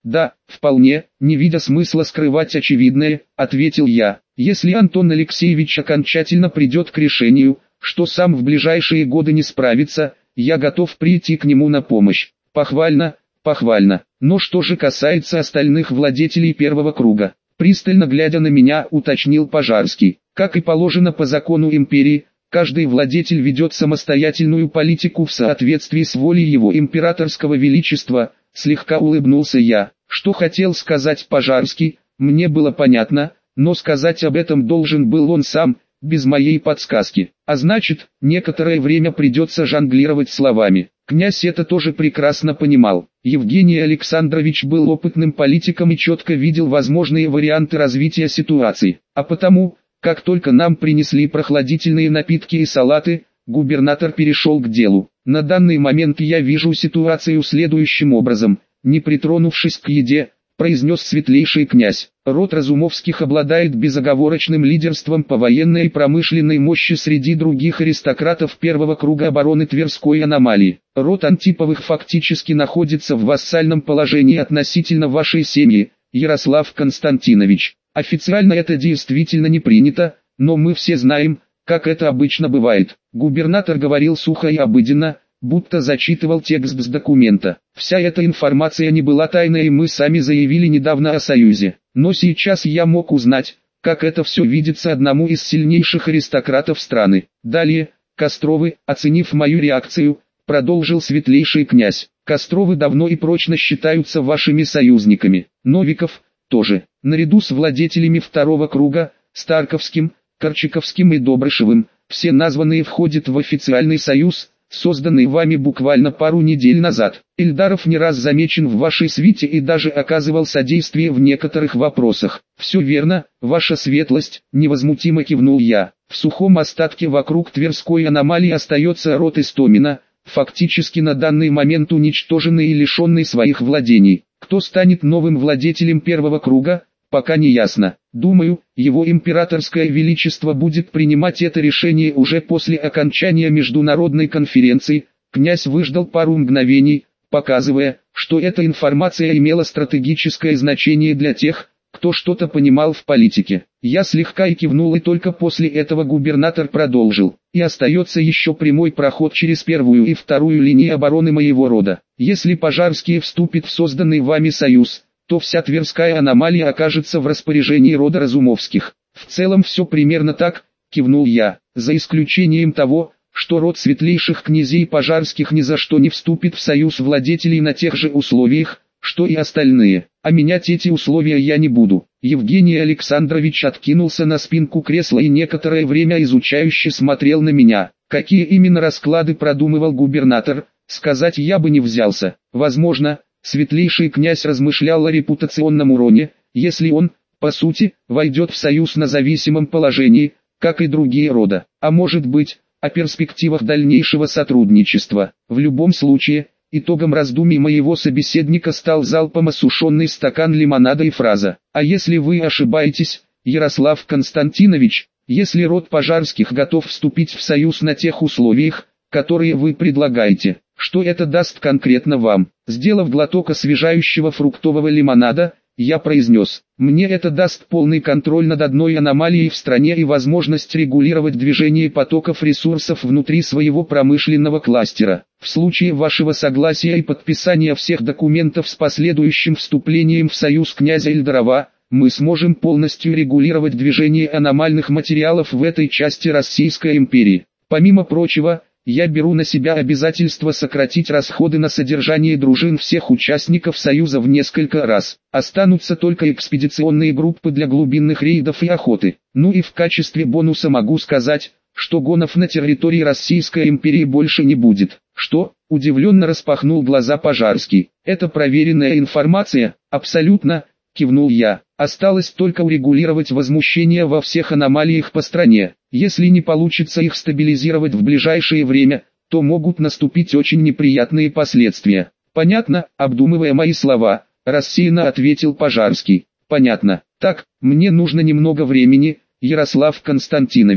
Да, вполне, не видя смысла скрывать очевидное, ответил я. Если Антон Алексеевич окончательно придет к решению, что сам в ближайшие годы не справится, я готов прийти к нему на помощь. Похвально, похвально. Но что же касается остальных владетелей первого круга? Пристально глядя на меня, уточнил Пожарский. Как и положено по закону империи, каждый владетель ведет самостоятельную политику в соответствии с волей его императорского величества, слегка улыбнулся я. Что хотел сказать Пожарский, мне было понятно, но сказать об этом должен был он сам, без моей подсказки. А значит, некоторое время придется жонглировать словами. Князь это тоже прекрасно понимал. Евгений Александрович был опытным политиком и четко видел возможные варианты развития ситуации. А потому, как только нам принесли прохладительные напитки и салаты, губернатор перешел к делу. На данный момент я вижу ситуацию следующим образом. Не притронувшись к еде, произнес светлейший князь, род Разумовских обладает безоговорочным лидерством по военной и промышленной мощи среди других аристократов первого круга обороны Тверской аномалии. Род Антиповых фактически находится в вассальном положении относительно вашей семьи, Ярослав Константинович. Официально это действительно не принято, но мы все знаем, как это обычно бывает. Губернатор говорил сухо и обыденно, будто зачитывал текст с документа. Вся эта информация не была тайной, и мы сами заявили недавно о союзе. Но сейчас я мог узнать, как это все видится одному из сильнейших аристократов страны. Далее, Костровы, оценив мою реакцию, продолжил светлейший князь. Костровы давно и прочно считаются вашими союзниками. Новиков тоже. Наряду с владетелями второго круга, Старковским, Корчаковским и Добрышевым, все названные входят в официальный союз, созданный вами буквально пару недель назад. Ильдаров не раз замечен в вашей свите и даже оказывал содействие в некоторых вопросах. Все верно, ваша светлость, невозмутимо кивнул я. В сухом остатке вокруг Тверской аномалии остается род Истомина, фактически на данный момент уничтоженный и лишенный своих владений. Кто станет новым владетелем первого круга, пока не ясно. Думаю, его императорское величество будет принимать это решение уже после окончания международной конференции. Князь выждал пару мгновений, показывая, что эта информация имела стратегическое значение для тех, кто что-то понимал в политике. Я слегка кивнул, и только после этого губернатор продолжил. И остается еще прямой проход через первую и вторую линии обороны моего рода. Если Пожарский вступит в созданный вами союз, то вся Тверская аномалия окажется в распоряжении рода Разумовских. В целом все примерно так, кивнул я, за исключением того, что род светлейших князей Пожарских ни за что не вступит в союз владетелей на тех же условиях, что и остальные, а менять эти условия я не буду. Евгений Александрович откинулся на спинку кресла и некоторое время изучающе смотрел на меня. Какие именно расклады продумывал губернатор, сказать я бы не взялся. Возможно, светлейший князь размышлял о репутационном уроне, если он, по сути, войдет в союз на зависимом положении, как и другие рода. А может быть, о перспективах дальнейшего сотрудничества. В любом случае, итогом раздумий моего собеседника стал залпом осушенный стакан лимонада и фраза: «А если вы ошибаетесь, Ярослав Константинович, если род Пожарских готов вступить в союз на тех условиях, которые вы предлагаете, что это даст конкретно вам?» Сделав глоток освежающего фруктового лимонада, я произнес: «Мне это даст полный контроль над одной аномалией в стране и возможность регулировать движение потоков ресурсов внутри своего промышленного кластера. В случае вашего согласия и подписания всех документов с последующим вступлением в союз князя Ильдарова, мы сможем полностью регулировать движение аномальных материалов в этой части Российской империи. Помимо прочего, я беру на себя обязательство сократить расходы на содержание дружин всех участников Союза в несколько раз. Останутся только экспедиционные группы для глубинных рейдов и охоты. Ну и в качестве бонуса могу сказать, что гонов на территории Российской империи больше не будет». «Что?» – удивленно распахнул глаза Пожарский. «Это проверенная информация?» «Абсолютно», – кивнул я. «Осталось только урегулировать возмущения во всех аномалиях по стране. Если не получится их стабилизировать в ближайшее время, то могут наступить очень неприятные последствия». «Понятно», – обдумывая мои слова, рассеянно ответил Пожарский. «Понятно. Так, мне нужно немного времени, Ярослав Константинович.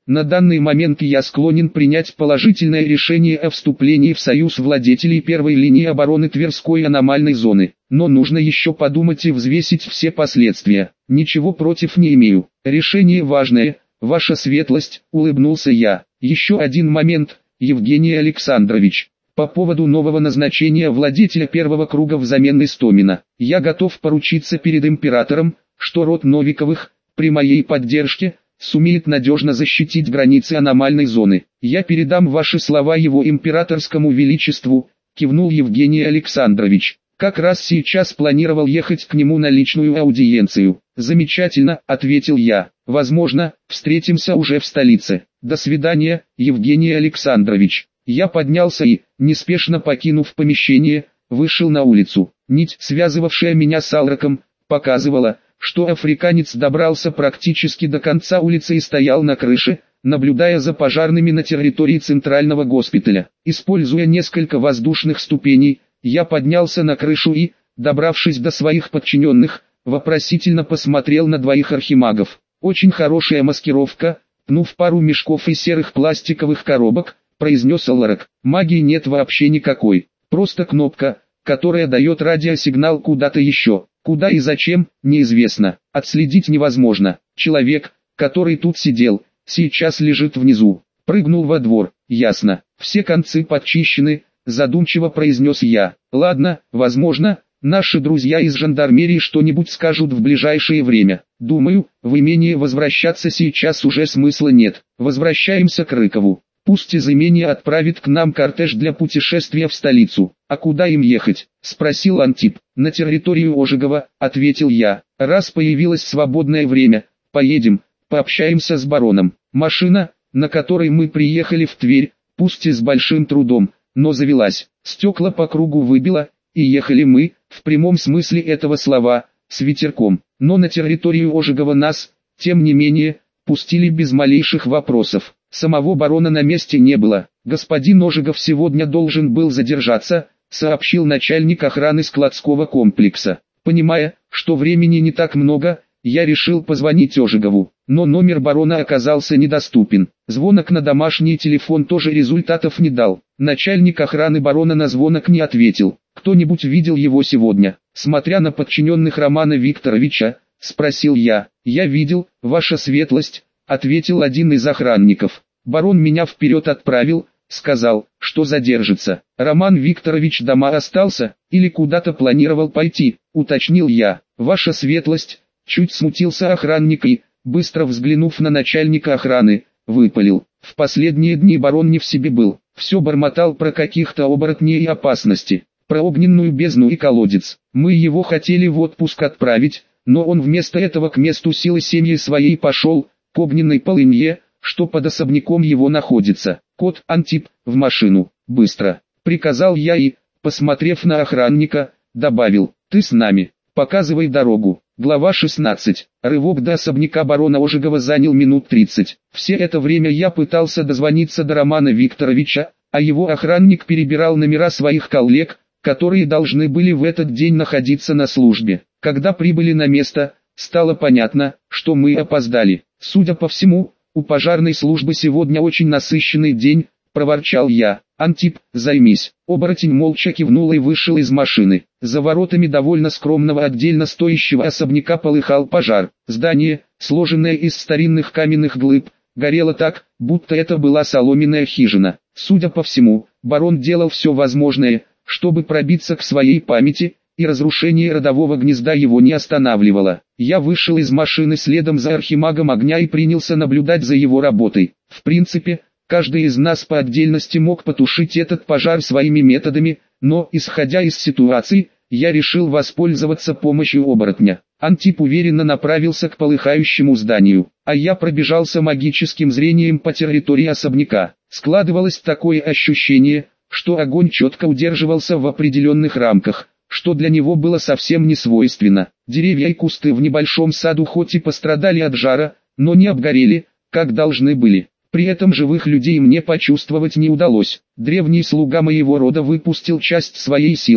На данный момент я склонен принять положительное решение о вступлении в союз владетелей первой линии обороны Тверской аномальной зоны. Но нужно еще подумать и взвесить все последствия. Ничего против не имею. Решение важное, ваша светлость, улыбнулся я. Еще один момент, Евгений Александрович. По поводу нового назначения владетеля первого круга взамен Истомина. Я готов поручиться перед императором, что род Новиковых, при моей поддержке, сумеет надежно защитить границы аномальной зоны. Я передам ваши слова его императорскому величеству, кивнул Евгений Александрович. Как раз сейчас планировал ехать к нему на личную аудиенцию. Замечательно, ответил я. Возможно, встретимся уже в столице. До свидания, Евгений Александрович. Я поднялся и, неспешно покинув помещение, вышел на улицу. Нить, связывавшая меня с Алраком, показывала, что африканец добрался практически до конца улицы и стоял на крыше, наблюдая за пожарными на территории центрального госпиталя. Используя несколько воздушных ступеней, я поднялся на крышу и, добравшись до своих подчиненных, вопросительно посмотрел на двоих архимагов. Очень хорошая маскировка, пнув пару мешков и серых пластиковых коробок, произнес Алрак. Магии нет вообще никакой, просто кнопка, которая дает радиосигнал куда-то еще. Куда и зачем, неизвестно, отследить невозможно. Человек, который тут сидел, сейчас лежит внизу. Прыгнул во двор, ясно, все концы подчищены, задумчиво произнес я. Ладно, возможно, наши друзья из жандармерии что-нибудь скажут в ближайшее время. Думаю, в имение возвращаться сейчас уже смысла нет. Возвращаемся к Рыкову. Пусть из имения отправит к нам кортеж для путешествия в столицу. А куда им ехать? Спросил Антип. На территорию Ожегова, ответил я. Раз появилось свободное время, поедем, пообщаемся с бароном. Машина, на которой мы приехали в Тверь, пусть и с большим трудом, но завелась. Стекла по кругу выбило, и ехали мы, в прямом смысле этого слова, с ветерком. Но на территорию Ожегова нас, тем не менее, пустили без малейших вопросов. Самого барона на месте не было. Господин Ожегов сегодня должен был задержаться, сообщил начальник охраны складского комплекса. Понимая, что времени не так много, я решил позвонить Ожегову, но номер барона оказался недоступен. Звонок на домашний телефон тоже результатов не дал. Начальник охраны барона на звонок не ответил. Кто-нибудь видел его сегодня? Смотря на подчиненных Романа Викторовича, спросил я. Я видел, ваша светлость, ответил один из охранников. Барон меня вперед отправил, сказал, что задержится. Роман Викторович дома остался, или куда-то планировал пойти, уточнил я. Ваша светлость, чуть смутился охранник и, быстро взглянув на начальника охраны, выпалил. В последние дни барон не в себе был, все бормотал про каких-то оборотней и опасности, про огненную бездну и колодец. Мы его хотели в отпуск отправить, но он вместо этого к месту силы семьи своей пошел, к огненной полынье, что под особняком его находится. Кот Антип, в машину, быстро, приказал я и, посмотрев на охранника, добавил, ты с нами, показывай дорогу. Глава 16. Рывок до особняка барона Ожегова занял минут 30. Все это время я пытался дозвониться до Романа Викторовича, а его охранник перебирал номера своих коллег, которые должны были в этот день находиться на службе. Когда прибыли на место, стало понятно, что мы опоздали. Судя по всему, у пожарной службы сегодня очень насыщенный день, проворчал я. Антип, займись. Оборотень молча кивнул и вышел из машины. За воротами довольно скромного отдельно стоящего особняка полыхал пожар. Здание, сложенное из старинных каменных глыб, горело так, будто это была соломенная хижина. Судя по всему, барон делал все возможное, чтобы пробиться к своей памяти, и разрушение родового гнезда его не останавливало. Я вышел из машины следом за архимагом огня и принялся наблюдать за его работой. В принципе, каждый из нас по отдельности мог потушить этот пожар своими методами, но, исходя из ситуации, я решил воспользоваться помощью оборотня. Антип уверенно направился к полыхающему зданию, а я пробежался магическим зрением по территории особняка. Складывалось такое ощущение, что огонь четко удерживался в определенных рамках, что для него было совсем не свойственно. Деревья и кусты в небольшом саду хоть и пострадали от жара, но не обгорели, как должны были. При этом живых людей мне почувствовать не удалось. Древний слуга моего рода выпустил часть своей силы,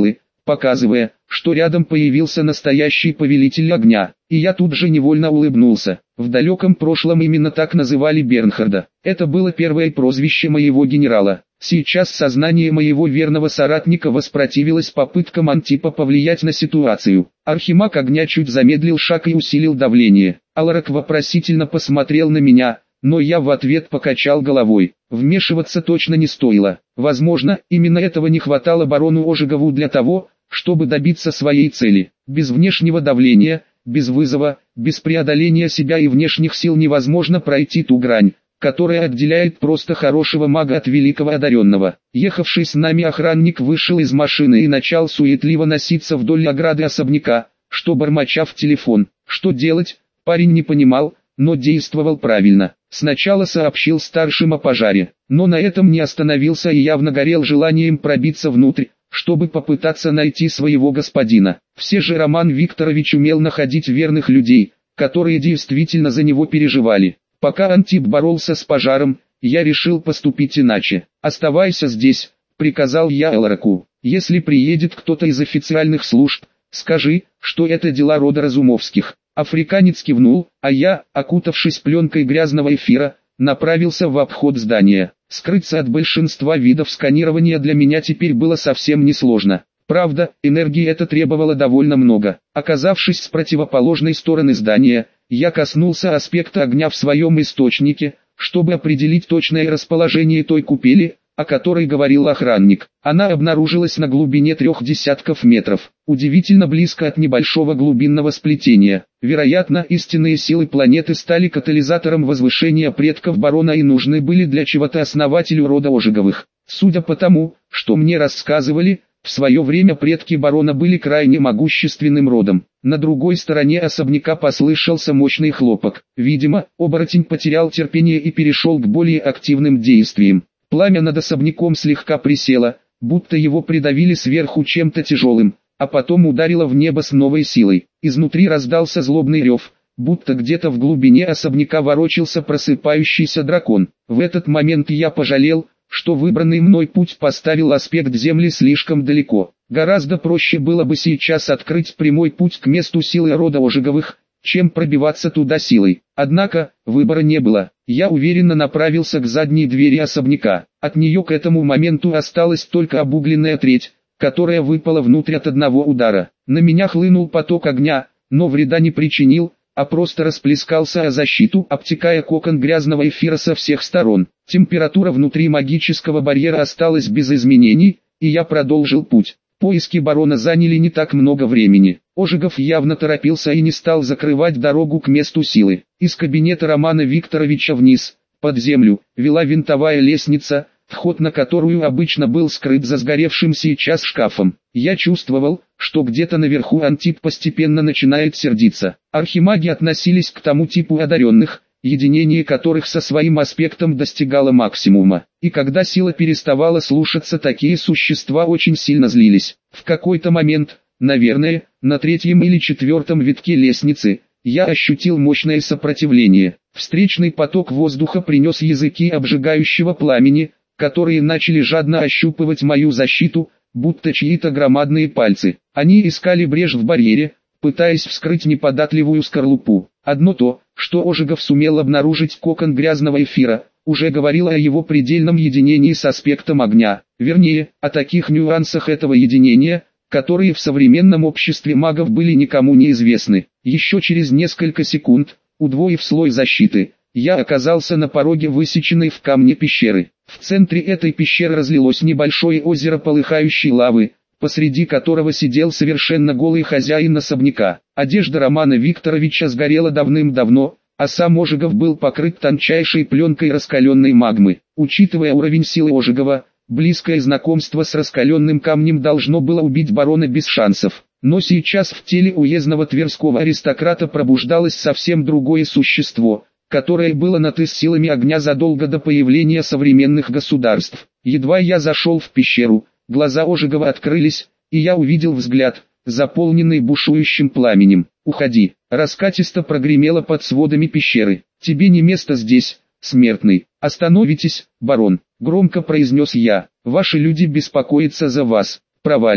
показывая, что рядом появился настоящий повелитель огня, и я тут же невольно улыбнулся. В далеком прошлом именно так называли Бернхарда. Это было первое прозвище моего генерала. Сейчас сознание моего верного соратника воспротивилось попыткам Антипа повлиять на ситуацию. Архимаг огня чуть замедлил шаг и усилил давление. Аларак вопросительно посмотрел на меня, но я в ответ покачал головой. Вмешиваться точно не стоило. Возможно, именно этого не хватало барону Ожегову для того, чтобы добиться своей цели. Без внешнего давления, без вызова, без преодоления себя и внешних сил невозможно пройти ту грань, которая отделяет просто хорошего мага от великого одаренного. Ехавший с нами охранник вышел из машины и начал суетливо носиться вдоль ограды особняка, что бормоча в телефон. Что делать, парень не понимал, но действовал правильно. Сначала сообщил старшим о пожаре, но на этом не остановился и явно горел желанием пробиться внутрь, чтобы попытаться найти своего господина. Все же Роман Викторович умел находить верных людей, которые действительно за него переживали. Пока Антип боролся с пожаром, я решил поступить иначе. «Оставайся здесь», — приказал я Алараку. «Если приедет кто-то из официальных служб, скажи, что это дела рода Разумовских». Африканец кивнул, а я, окутавшись пленкой грязного эфира, направился в обход здания. Скрыться от большинства видов сканирования для меня теперь было совсем несложно. Правда, энергии это требовало довольно много. Оказавшись с противоположной стороны здания, я коснулся аспекта огня в своем источнике, чтобы определить точное расположение той купели, о которой говорил охранник. Она обнаружилась на глубине 30 метров, удивительно близко от небольшого глубинного сплетения. Вероятно, истинные силы планеты стали катализатором возвышения предков барона и нужны были для чего-то основателю рода Ожеговых. Судя по тому, что мне рассказывали, в свое время предки барона были крайне могущественным родом. На другой стороне особняка послышался мощный хлопок. Видимо, оборотень потерял терпение и перешел к более активным действиям. Пламя над особняком слегка присело, будто его придавили сверху чем-то тяжелым, а потом ударило в небо с новой силой. Изнутри раздался злобный рев, будто где-то в глубине особняка ворочался просыпающийся дракон. В этот момент я пожалел, что выбранный мной путь поставил аспект Земли слишком далеко. Гораздо проще было бы сейчас открыть прямой путь к месту силы рода Ожеговых, чем пробиваться туда силой. Однако, выбора не было. Я уверенно направился к задней двери особняка. От нее к этому моменту осталась только обугленная треть, которая выпала внутрь от одного удара. На меня хлынул поток огня, но вреда не причинил, а просто расплескался о защиту, обтекая кокон грязного эфира со всех сторон. Температура внутри магического барьера осталась без изменений, и я продолжил путь. Поиски барона заняли не так много времени. Ожегов явно торопился и не стал закрывать дорогу к месту силы. Из кабинета Романа Викторовича вниз, под землю, вела винтовая лестница, вход на которую обычно был скрыт за сгоревшим сейчас шкафом. Я чувствовал, что где-то наверху Антип постепенно начинает сердиться. Архимаги относились к тому типу одаренных, единение которых со своим аспектом достигало максимума. И когда сила переставала слушаться, такие существа очень сильно злились. В какой-то момент, наверное, на третьем или четвертом витке лестницы, я ощутил мощное сопротивление. Встречный поток воздуха принес языки обжигающего пламени, которые начали жадно ощупывать мою защиту, будто чьи-то громадные пальцы. Они искали брешь в барьере, пытаясь вскрыть неподатливую скорлупу. Одно то, что Ожегов сумел обнаружить кокон грязного эфира, уже говорило о его предельном единении с аспектом огня. Вернее, о таких нюансах этого единения, которые в современном обществе магов были никому неизвестны. Еще через несколько секунд, удвоив слой защиты, я оказался на пороге высеченной в камне пещеры. В центре этой пещеры разлилось небольшое озеро полыхающей лавы, посреди которого сидел совершенно голый хозяин особняка. Одежда Романа Викторовича сгорела давным-давно, а сам Ожегов был покрыт тончайшей пленкой раскаленной магмы. Учитывая уровень силы Ожегова, близкое знакомство с раскаленным камнем должно было убить барона без шансов. Но сейчас в теле уездного тверского аристократа пробуждалось совсем другое существо, которое было на «ты» с силами огня задолго до появления современных государств. Едва я зашел в пещеру, глаза Ожегова открылись, и я увидел взгляд, заполненный бушующим пламенем. «Уходи!» Раскатисто прогремело под сводами пещеры. «Тебе не место здесь, смертный!» «Остановитесь, барон!» Громко произнес я. «Ваши люди беспокоятся за вас. Проваливай!»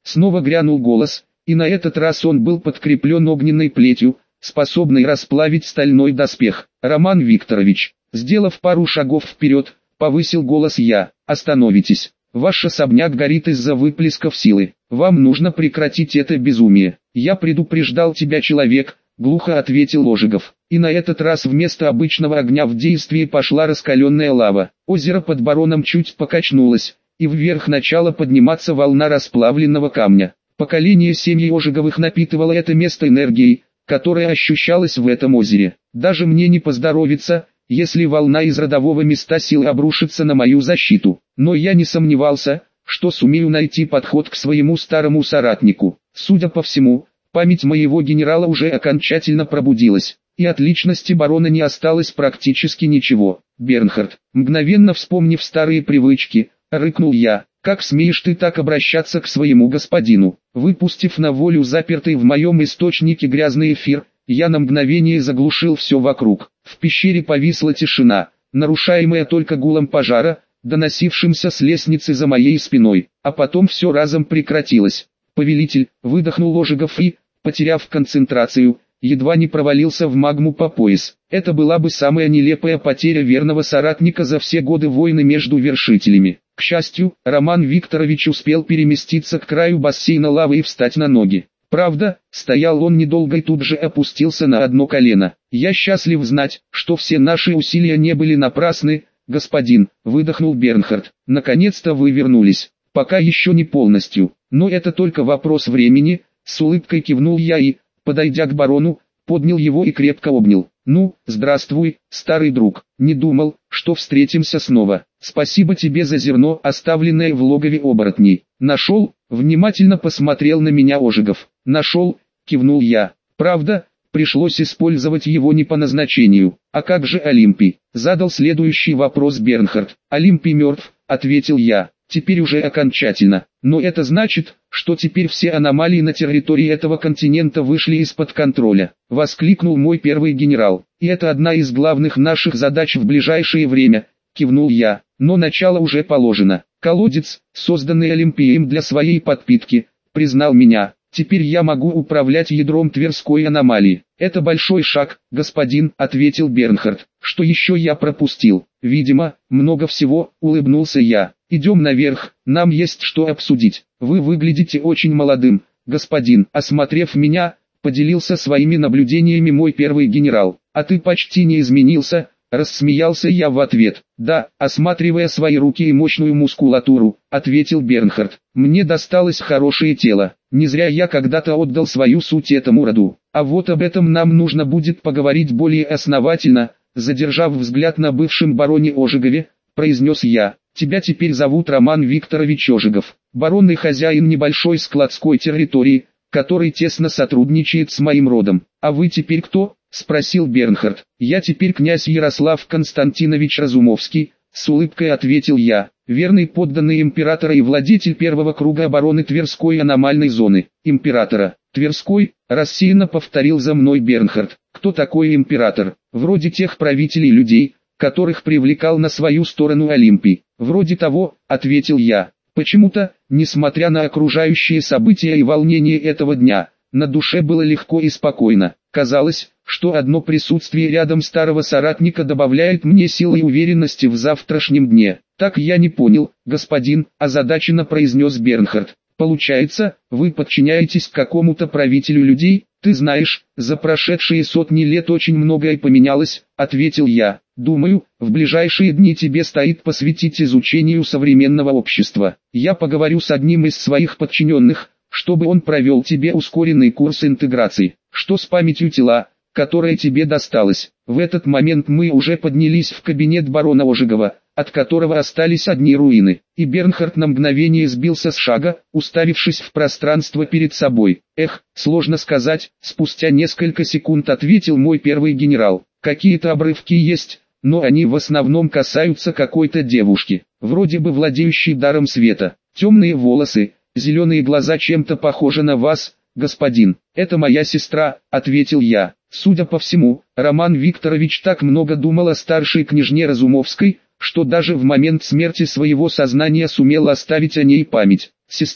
Снова грянул голос, и на этот раз он был подкреплен огненной плетью, способной расплавить стальной доспех. «Роман Викторович», сделав пару шагов вперед, повысил голос я, «остановитесь. Ваш особняк горит из-за выплесков силы. Вам нужно прекратить это безумие. Я предупреждал тебя, человек», глухо ответил Ожегов. И на этот раз вместо обычного огня в действие пошла раскаленная лава. Озеро под бароном чуть покачнулось, и вверх начала подниматься волна расплавленного камня. Поколение семьи Ожеговых напитывало это место энергией, которая ощущалась в этом озере. Даже мне не поздоровится, если волна из родового места силы обрушится на мою защиту. Но я не сомневался, что сумею найти подход к своему старому соратнику. Судя по всему, память моего генерала уже окончательно пробудилась, и от личности барона не осталось практически ничего. «Бернхард», мгновенно вспомнив старые привычки, рыкнул я, «как смеешь ты так обращаться к своему господину?» Выпустив на волю запертый в моем источнике грязный эфир, я на мгновение заглушил все вокруг. В пещере повисла тишина, нарушаемая только гулом пожара, доносившимся с лестницы за моей спиной, а потом все разом прекратилось. «Повелитель», выдохнул Ожегов и, потеряв концентрацию, едва не провалился в магму по пояс. Это была бы самая нелепая потеря верного соратника за все годы войны между вершителями. К счастью, Роман Викторович успел переместиться к краю бассейна лавы и встать на ноги. Правда, стоял он недолго и тут же опустился на одно колено. «Я счастлив знать, что все наши усилия не были напрасны, господин», выдохнул Бернхард. «Наконец-то вы вернулись. Пока еще не полностью, но это только вопрос времени», с улыбкой кивнул я и, подойдя к барону, поднял его и крепко обнял. «Ну, здравствуй, старый друг, не думал, что встретимся снова. Спасибо тебе за зерно, оставленное в логове оборотней. Нашел?» Внимательно посмотрел на меня Ожегов. «Нашел», кивнул я. «Правда, пришлось использовать его не по назначению. А как же Олимпий?» Задал следующий вопрос Бернхард. «Олимпий мертв», ответил я. «Теперь уже окончательно. Но это значит, что теперь все аномалии на территории этого континента вышли из-под контроля», воскликнул мой первый генерал. «И это одна из главных наших задач в ближайшее время», кивнул я. «Но начало уже положено. Колодец, созданный Олимпием для своей подпитки, признал меня. Теперь я могу управлять ядром Тверской аномалии». «Это большой шаг, господин», ответил Бернхард. «Что еще я пропустил?» «Видимо, много всего», улыбнулся я. «Идем наверх, нам есть что обсудить. Вы выглядите очень молодым, господин». Осмотрев меня, поделился своими наблюдениями мой первый генерал. «А ты почти не изменился», рассмеялся я в ответ. «Да», осматривая свои руки и мощную мускулатуру, ответил Бернхард. «Мне досталось хорошее тело. Не зря я когда-то отдал свою суть этому роду. А вот об этом нам нужно будет поговорить более основательно», задержав взгляд на бывшем бароне Ожегове, произнес я. «Тебя теперь зовут Роман Викторович Ожегов, барон и хозяин небольшой складской территории, который тесно сотрудничает с моим родом. А вы теперь кто?» спросил Бернхард. «Я теперь князь Ярослав Константинович Разумовский», с улыбкой ответил я, «верный подданный императора и владетель первого круга обороны Тверской аномальной зоны». «Императора, Тверской», рассеянно повторил за мной Бернхард. «Кто такой император?» «Вроде тех правителей людей, которых привлекал на свою сторону Олимпий». «Вроде того», ответил я. Почему-то, несмотря на окружающие события и волнение этого дня, на душе было легко и спокойно. Казалось, что одно присутствие рядом старого соратника добавляет мне силы и уверенности в завтрашнем дне. «Так я не понял, господин», озадаченно произнес Бернхард. «Получается, вы подчиняетесь какому-то правителю людей?» «Ты знаешь, за прошедшие сотни лет очень многое поменялось», ответил я. «Думаю, в ближайшие дни тебе стоит посвятить изучению современного общества. Я поговорю с одним из своих подчиненных, чтобы он провел тебе ускоренный курс интеграции. Что с памятью тела, которая тебе досталась?» В этот момент мы уже поднялись в кабинет барона Ожегова, от которого остались одни руины, и Бернхард на мгновение сбился с шага, уставившись в пространство перед собой. «Эх, сложно сказать», спустя несколько секунд ответил мой первый генерал. «Какие-то обрывки есть, но они в основном касаются какой-то девушки, вроде бы владеющей даром света. Темные волосы, зеленые глаза, чем-то похожи на вас, господин». «Это моя сестра», ответил я. Судя по всему, Роман Викторович так много думал о старшей княжне Разумовской, что даже в момент смерти своего сознания сумел оставить о ней память. «Сестра»,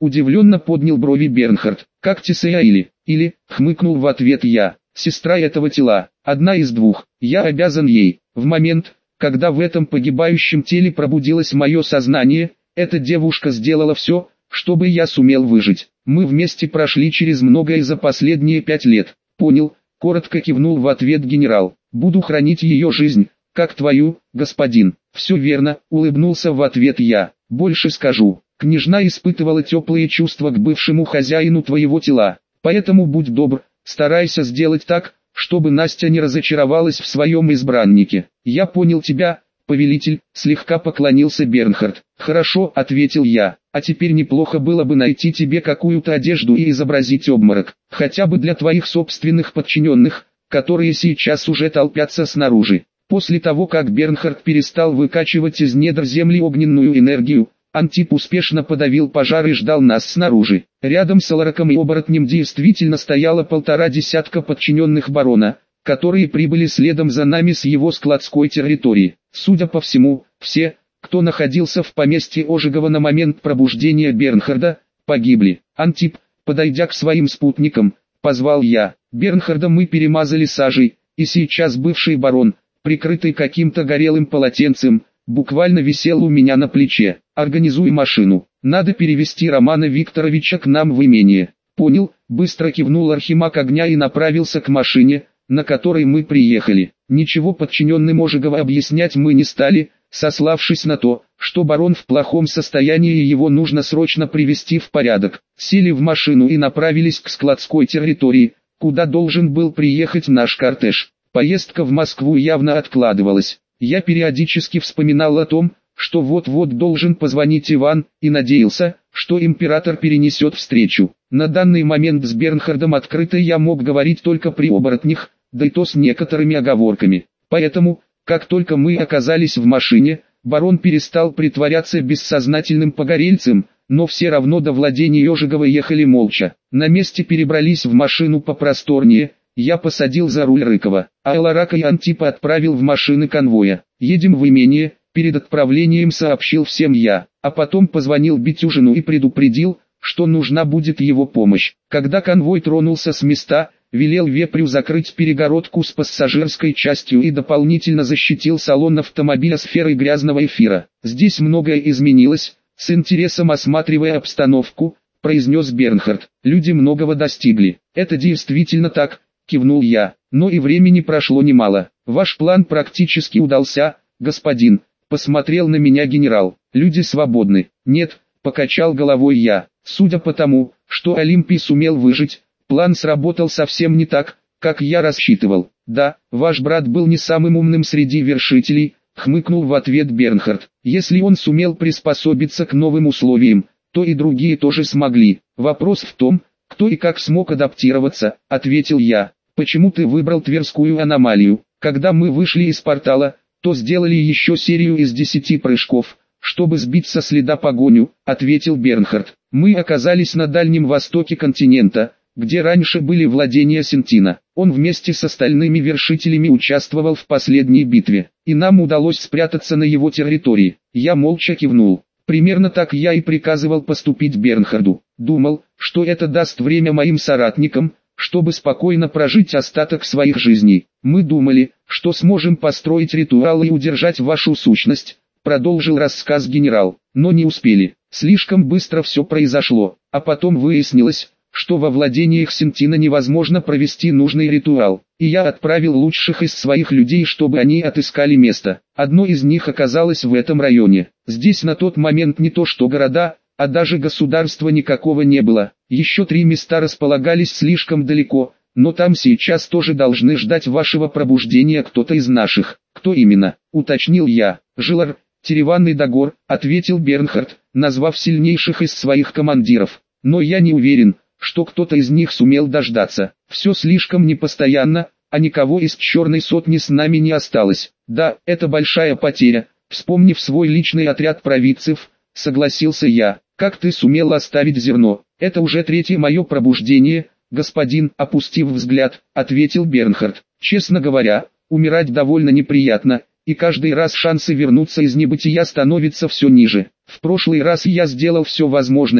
Удивленно поднял брови Бернхард. Как Тесея или, хмыкнул в ответ я. Сестра этого тела, одна из двух, я обязан ей. В момент, когда в этом погибающем теле пробудилось мое сознание, эта девушка сделала все, чтобы я сумел выжить. Мы вместе прошли через многое за последние 5 лет. Понял, коротко кивнул в ответ генерал. Буду хранить ее жизнь, как твою, господин. Все верно, улыбнулся в ответ я. Больше скажу, княжна испытывала теплые чувства к бывшему хозяину твоего тела. Поэтому будь добр, старайся сделать так, чтобы Настя не разочаровалась в своем избраннике. Я понял тебя, повелитель, слегка поклонился Бернхард. Хорошо, ответил я, а теперь неплохо было бы найти тебе какую-то одежду и изобразить обморок, хотя бы для твоих собственных подчиненных, которые сейчас уже толпятся снаружи. После того, как Бернхард перестал выкачивать из недр земли огненную энергию, Антип успешно подавил пожар и ждал нас снаружи. Рядом с Алараком и оборотнем действительно стояло 1,5 десятка подчиненных барона, которые прибыли следом за нами с его складской территории. Судя по всему, все, кто находился в поместье Ожегова на момент пробуждения Бернхарда, погибли. Антип, подойдя к своим спутникам, позвал я. Бернхарда мы перемазали сажей, и сейчас бывший барон, прикрытый каким-то горелым полотенцем, буквально висел у меня на плече. Организуй машину, надо перевести Романа Викторовича к нам в имение. Понял, быстро кивнул Архимаг огня и направился к машине, на которой мы приехали. Ничего подчиненным Ожегова объяснять мы не стали, сославшись на то, что барон в плохом состоянии и его нужно срочно привести в порядок. Сели в машину и направились к складской территории, куда должен был приехать наш кортеж. Поездка в Москву явно откладывалась. Я периодически вспоминал о том, что вот-вот должен позвонить Иван, и надеялся, что император перенесет встречу. На данный момент с Бернхардом открыто я мог говорить только при оборотнях, да и то с некоторыми оговорками. Поэтому, как только мы оказались в машине, барон перестал притворяться бессознательным погорельцем, но все равно до владения Ожегова ехали молча. На месте перебрались в машину попросторнее. Я посадил за руль Рыкова, а Аларака и Антипа отправил в машины конвоя. Едем в имение, перед отправлением сообщил всем я, а потом позвонил Битюжину и предупредил, что нужна будет его помощь. Когда конвой тронулся с места, велел Вепрю закрыть перегородку с пассажирской частью и дополнительно защитил салон автомобиля сферой грязного эфира. Здесь многое изменилось, с интересом осматривая обстановку, произнес Бернхард. Люди многого достигли. Это действительно так, кивнул я, но и времени прошло немало. Ваш план практически удался, господин, посмотрел на меня генерал. Люди свободны. Нет, покачал головой я. Судя по тому, что Олимпий сумел выжить, план сработал совсем не так, как я рассчитывал. Да, ваш брат был не самым умным среди вершителей, хмыкнул в ответ Бернхард. Если он сумел приспособиться к новым условиям, то и другие тоже смогли. Вопрос в том, кто и как смог адаптироваться, ответил я. Почему ты выбрал Тверскую аномалию? Когда мы вышли из портала, то сделали еще серию из 10 прыжков, чтобы сбить со следа погоню, ответил Бернхард. Мы оказались на дальнем востоке континента, где раньше были владения Сентина. Он вместе с остальными вершителями участвовал в последней битве, и нам удалось спрятаться на его территории. Я молча кивнул. Примерно так я и приказывал поступить Бернхарду. Думал, что это даст время моим соратникам, чтобы спокойно прожить остаток своих жизней. Мы думали, что сможем построить ритуал и удержать вашу сущность, продолжил рассказ генерал, но не успели. Слишком быстро все произошло, а потом выяснилось, что во владениях Сентина невозможно провести нужный ритуал, и я отправил лучших из своих людей, чтобы они отыскали место. Одно из них оказалось в этом районе. Здесь на тот момент не то что города, а даже государства никакого не было. Еще 3 места располагались слишком далеко, но там сейчас тоже должны ждать вашего пробуждения кто-то из наших. Кто именно, уточнил я. Жилар, Тереван и Дагор, ответил Бернхард, назвав сильнейших из своих командиров. Но я не уверен, что кто-то из них сумел дождаться. Все слишком непостоянно, а никого из черной сотни с нами не осталось. Да, это большая потеря. Вспомнив свой личный отряд провидцев, согласился я. Как ты сумел оставить зерно? Это уже 3-е мое пробуждение, господин, опустив взгляд, ответил Бернхард. Честно говоря, умирать довольно неприятно, и каждый раз шансы вернуться из небытия становятся все ниже. В прошлый раз я сделал все возможное,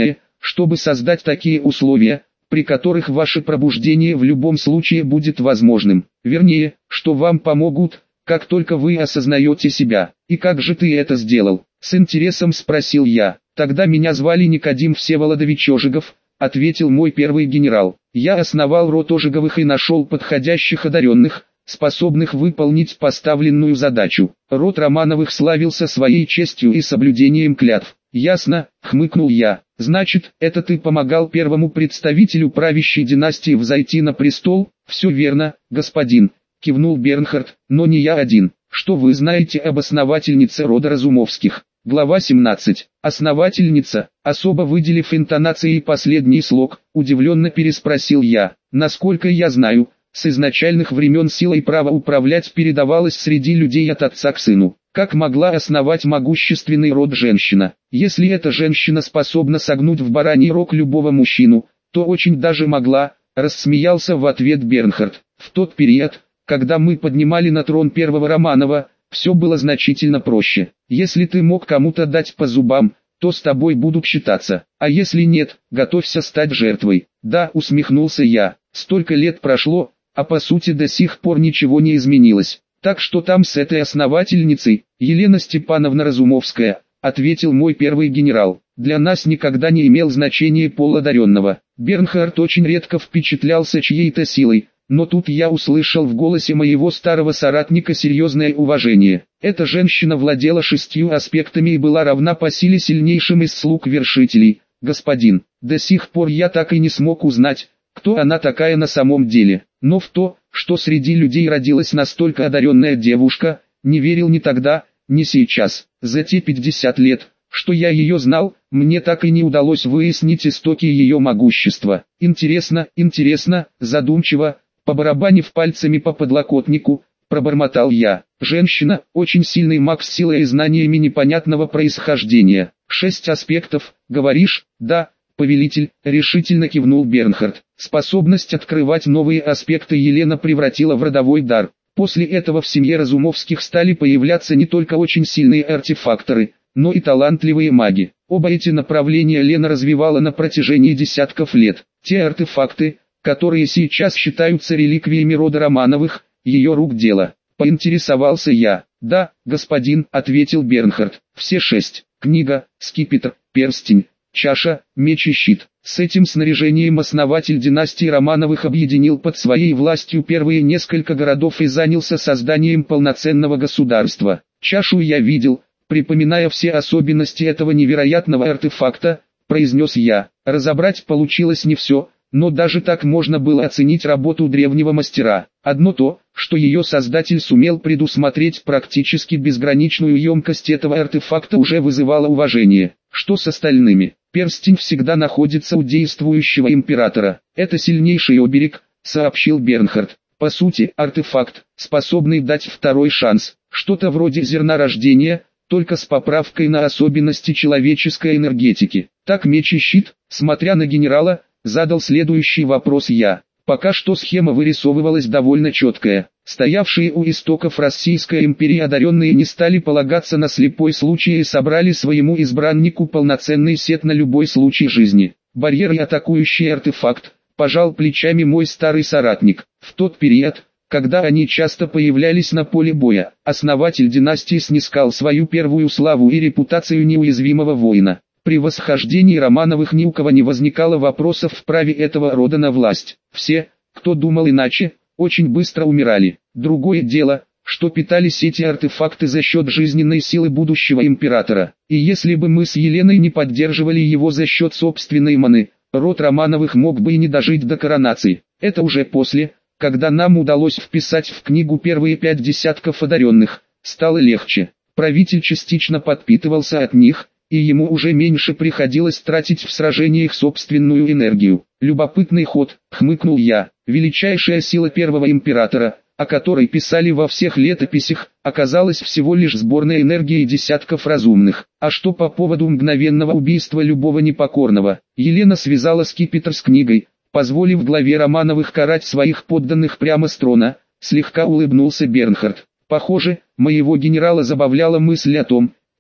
чтобы создать такие условия, при которых ваше пробуждение в любом случае будет возможным. Вернее, что вам помогут, как только вы осознаете себя. И как же ты это сделал? С интересом спросил я. Тогда меня звали Никодим Всеволодович Ожегов, ответил мой первый генерал. Я основал род Ожеговых и нашел подходящих одаренных, способных выполнить поставленную задачу. Род Романовых славился своей честью и соблюдением клятв. Ясно, хмыкнул я. Значит, это ты помогал первому представителю правящей династии взойти на престол? Все верно, господин, кивнул Бернхард, но не я один. Что вы знаете об основательнице рода Разумовских? Глава 17. Основательница, особо выделив интонацией последний слог, удивленно переспросил я. Насколько я знаю, с изначальных времен силой права управлять передавалось среди людей от отца к сыну. Как могла основать могущественный род женщина? Если эта женщина способна согнуть в бараний рог любого мужчину, то очень даже могла, рассмеялся в ответ Бернхард. В тот период, когда мы поднимали на трон первого Романова, все было значительно проще. Если ты мог кому-то дать по зубам, то с тобой будут считаться, а если нет, готовься стать жертвой. Да, усмехнулся я, столько лет прошло, а по сути до сих пор ничего не изменилось. Так что там с этой основательницей, Елена Степановна Разумовская, ответил мой первый генерал. Для нас никогда не имел значения пол одаренного. Бернхард очень редко впечатлялся чьей-то силой, но тут я услышал в голосе моего старого соратника серьезное уважение. Эта женщина владела 6 аспектами и была равна по силе сильнейшим из слуг вершителей. Господин, до сих пор я так и не смог узнать, кто она такая на самом деле. Но в то, что среди людей родилась настолько одаренная девушка, не верил ни тогда, ни сейчас. За те 50 лет, что я ее знал, мне так и не удалось выяснить истоки ее могущества. Интересно, задумчиво, побарабанив пальцами по подлокотнику, пробормотал я. Женщина, очень сильный маг с силой и знаниями непонятного происхождения. 6 аспектов, говоришь? Да, повелитель, решительно кивнул Бернхард. Способность открывать новые аспекты Елена превратила в родовой дар. После этого в семье Разумовских стали появляться не только очень сильные артефакторы, но и талантливые маги. Оба эти направления Лена развивала на протяжении десятков лет. Те артефакты, которые сейчас считаются реликвиями рода Романовых, ее рук дело. Поинтересовался я. Да, господин, ответил Бернхард. Все 6. Книга, скипетр, перстень, чаша, меч и щит. С этим снаряжением основатель династии Романовых объединил под своей властью первые несколько городов и занялся созданием полноценного государства. Чашу я видел, припоминая все особенности этого невероятного артефакта, произнес я. Разобрать получилось не все, но даже так можно было оценить работу древнего мастера. Одно то, что ее создатель сумел предусмотреть практически безграничную емкость этого артефакта, уже вызывало уважение. Что с остальными? Перстень всегда находится у действующего императора. Это сильнейший оберег, сообщил Бернхард. По сути, артефакт, способный дать второй шанс. Что-то вроде зерна рождения, только с поправкой на особенности человеческой энергетики. Так меч и щит, смотря на генерала, задал следующий вопрос я. Пока что схема вырисовывалась довольно четкая. Стоявшие у истоков Российской империи одаренные не стали полагаться на слепой случай и собрали своему избраннику полноценный сет на любой случай жизни. Барьер и атакующий артефакт, пожал плечами мой старый соратник. В тот период, когда они часто появлялись на поле боя, основатель династии снискал свою первую славу и репутацию неуязвимого воина. При восхождении Романовых ни у кого не возникало вопросов в праве этого рода на власть. Все, кто думал иначе, очень быстро умирали. Другое дело, что питались эти артефакты за счет жизненной силы будущего императора. И если бы мы с Еленой не поддерживали его за счет собственной маны, род Романовых мог бы и не дожить до коронации. Это уже после, когда нам удалось вписать в книгу первые 5 десятков одаренных, стало легче. Правитель частично подпитывался от них, и ему уже меньше приходилось тратить в сражениях собственную энергию. Любопытный ход, хмыкнул я. Величайшая сила первого императора, о которой писали во всех летописях, оказалась всего лишь сборной энергией десятков разумных. А что по поводу мгновенного убийства любого непокорного? Елена связала скипетр с книгой, позволив главе Романовых карать своих подданных прямо с трона, слегка улыбнулся Бернхард. Похоже, моего генерала забавляла мысль о том,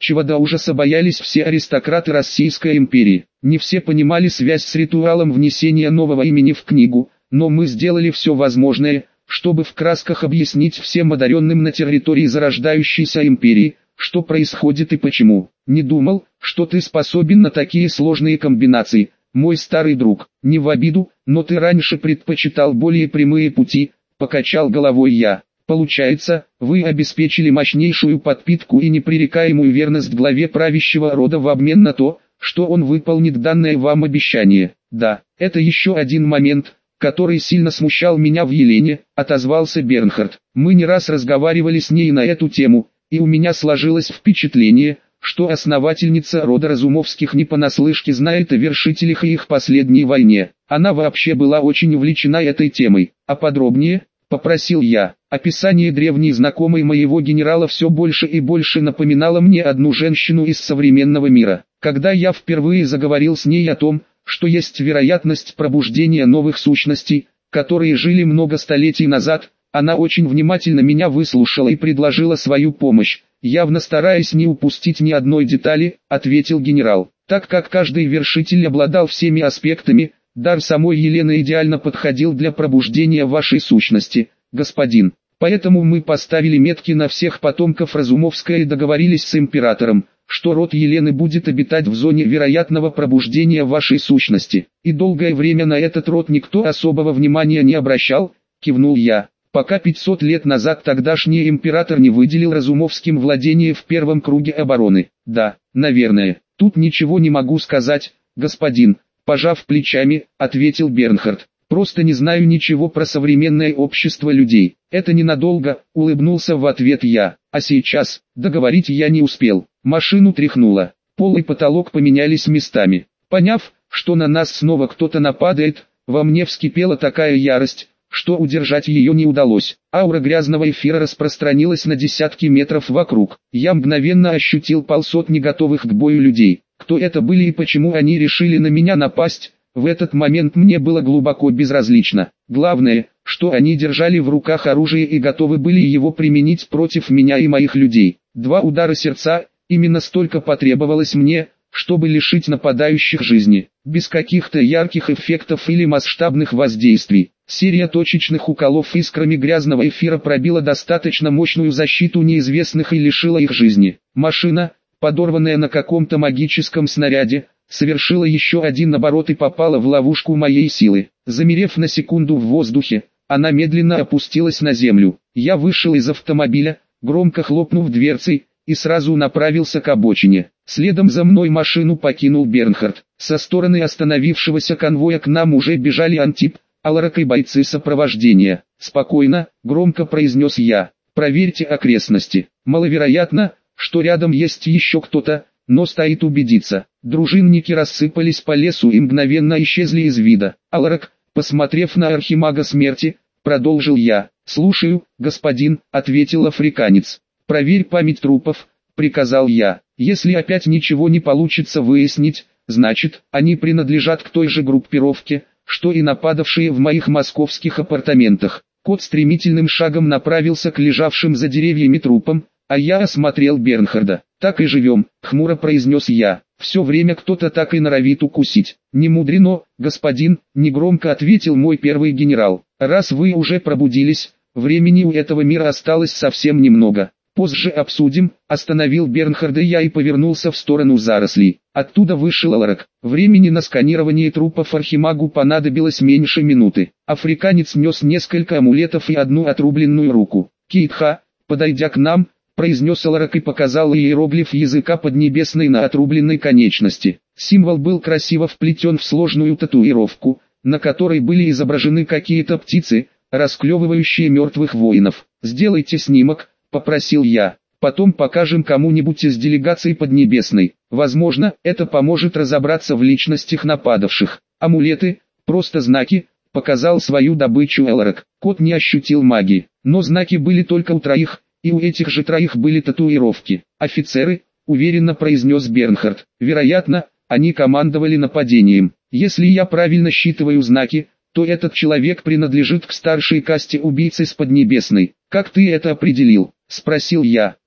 чего до ужаса боялись все аристократы Российской империи. Не все понимали связь с ритуалом внесения нового имени в книгу, но мы сделали все возможное, чтобы в красках объяснить всем одаренным на территории зарождающейся империи, что происходит и почему. Не думал, что ты способен на такие сложные комбинации, мой старый друг. Не в обиду, но ты раньше предпочитал более прямые пути, покачал головой я. Получается, вы обеспечили мощнейшую подпитку и непререкаемую верность главе правящего рода в обмен на то, что он выполнит данное вам обещание. Да, это еще один момент, который сильно смущал меня в Елене, отозвался Бернхард. Мы не раз разговаривали с ней на эту тему, и у меня сложилось впечатление, что основательница рода Разумовских не понаслышке знает о вершителях и их последней войне. Она вообще была очень увлечена этой темой. А подробнее, попросил я. Описание древней знакомой моего генерала все больше и больше напоминало мне одну женщину из современного мира. Когда я впервые заговорил с ней о том, что есть вероятность пробуждения новых сущностей, которые жили много столетий назад, она очень внимательно меня выслушала и предложила свою помощь, явно стараясь не упустить ни одной детали, ответил генерал. Так как каждый вершитель обладал всеми аспектами, дар самой Елены идеально подходил для пробуждения вашей сущности, господин. Поэтому мы поставили метки на всех потомков Разумовской и договорились с императором, что род Елены будет обитать в зоне вероятного пробуждения вашей сущности. И долгое время на этот род никто особого внимания не обращал, кивнул я. Пока 500 лет назад тогдашний император не выделил Разумовским владение в первом круге обороны. Да, наверное, тут ничего не могу сказать, господин, пожав плечами, ответил Бернхард. Просто не знаю ничего про современное общество людей. Это ненадолго, улыбнулся в ответ я. А сейчас, договорить я не успел. Машину тряхнуло. Пол и потолок поменялись местами. Поняв, что на нас снова кто-то нападает, во мне вскипела такая ярость, что удержать ее не удалось. Аура грязного эфира распространилась на десятки метров вокруг. Я мгновенно ощутил полсотни готовых к бою людей. Кто это были и почему они решили на меня напасть, в этот момент мне было глубоко безразлично. Главное, что они держали в руках оружие и готовы были его применить против меня и моих людей. 2 удара сердца, именно столько потребовалось мне, чтобы лишить нападающих жизни, без каких-то ярких эффектов или масштабных воздействий. Серия точечных уколов искрами грязного эфира пробила достаточно мощную защиту неизвестных и лишила их жизни. Машина, подорванная на каком-то магическом снаряде, совершила еще один оборот и попала в ловушку моей силы. Замерев на секунду в воздухе, она медленно опустилась на землю. Я вышел из автомобиля, громко хлопнув дверцей, и сразу направился к обочине. Следом за мной машину покинул Бернхард. Со стороны остановившегося конвоя к нам уже бежали Антип, Аларак и бойцы сопровождения. «Спокойно», — громко произнес я. «Проверьте окрестности. Маловероятно, что рядом есть еще кто-то, но стоит убедиться». Дружинники рассыпались по лесу и мгновенно исчезли из вида. Аларак, посмотрев на архимага смерти, продолжил я. «Слушаю, господин», — ответил африканец. «Проверь память трупов», — приказал я. «Если опять ничего не получится выяснить, значит, они принадлежат к той же группировке, что и нападавшие в моих московских апартаментах». Кот стремительным шагом направился к лежавшим за деревьями трупам, а я осмотрел Бернхарда. «Так и живем», — хмуро произнес я. «Все время кто-то так и норовит укусить». «Не мудрено, господин», — негромко ответил мой первый генерал. «Раз вы уже пробудились, времени у этого мира осталось совсем немного. Позже обсудим», — остановил Бернхарда я и повернулся в сторону зарослей. Оттуда вышел Аларак. Времени на сканирование трупов архимагу понадобилось меньше минуты. Африканец нес несколько амулетов и одну отрубленную руку. «Кейтха, подойдя к нам», — произнес Аларак и показал иероглиф языка Поднебесной на отрубленной конечности. Символ был красиво вплетен в сложную татуировку, на которой были изображены какие-то птицы, расклевывающие мертвых воинов. «Сделайте снимок», — попросил я. «Потом покажем кому-нибудь из делегации Поднебесной. Возможно, это поможет разобраться в личностях нападавших. Амулеты, просто знаки», — показал свою добычу Аларак. Кот не ощутил магии, но знаки были только у троих, и у этих же троих были татуировки. «Офицеры», — уверенно произнес Бернхард. «Вероятно, они командовали нападением. Если я правильно считываю знаки, то этот человек принадлежит к старшей касте убийц из Поднебесной». «Как ты это определил?» — спросил я.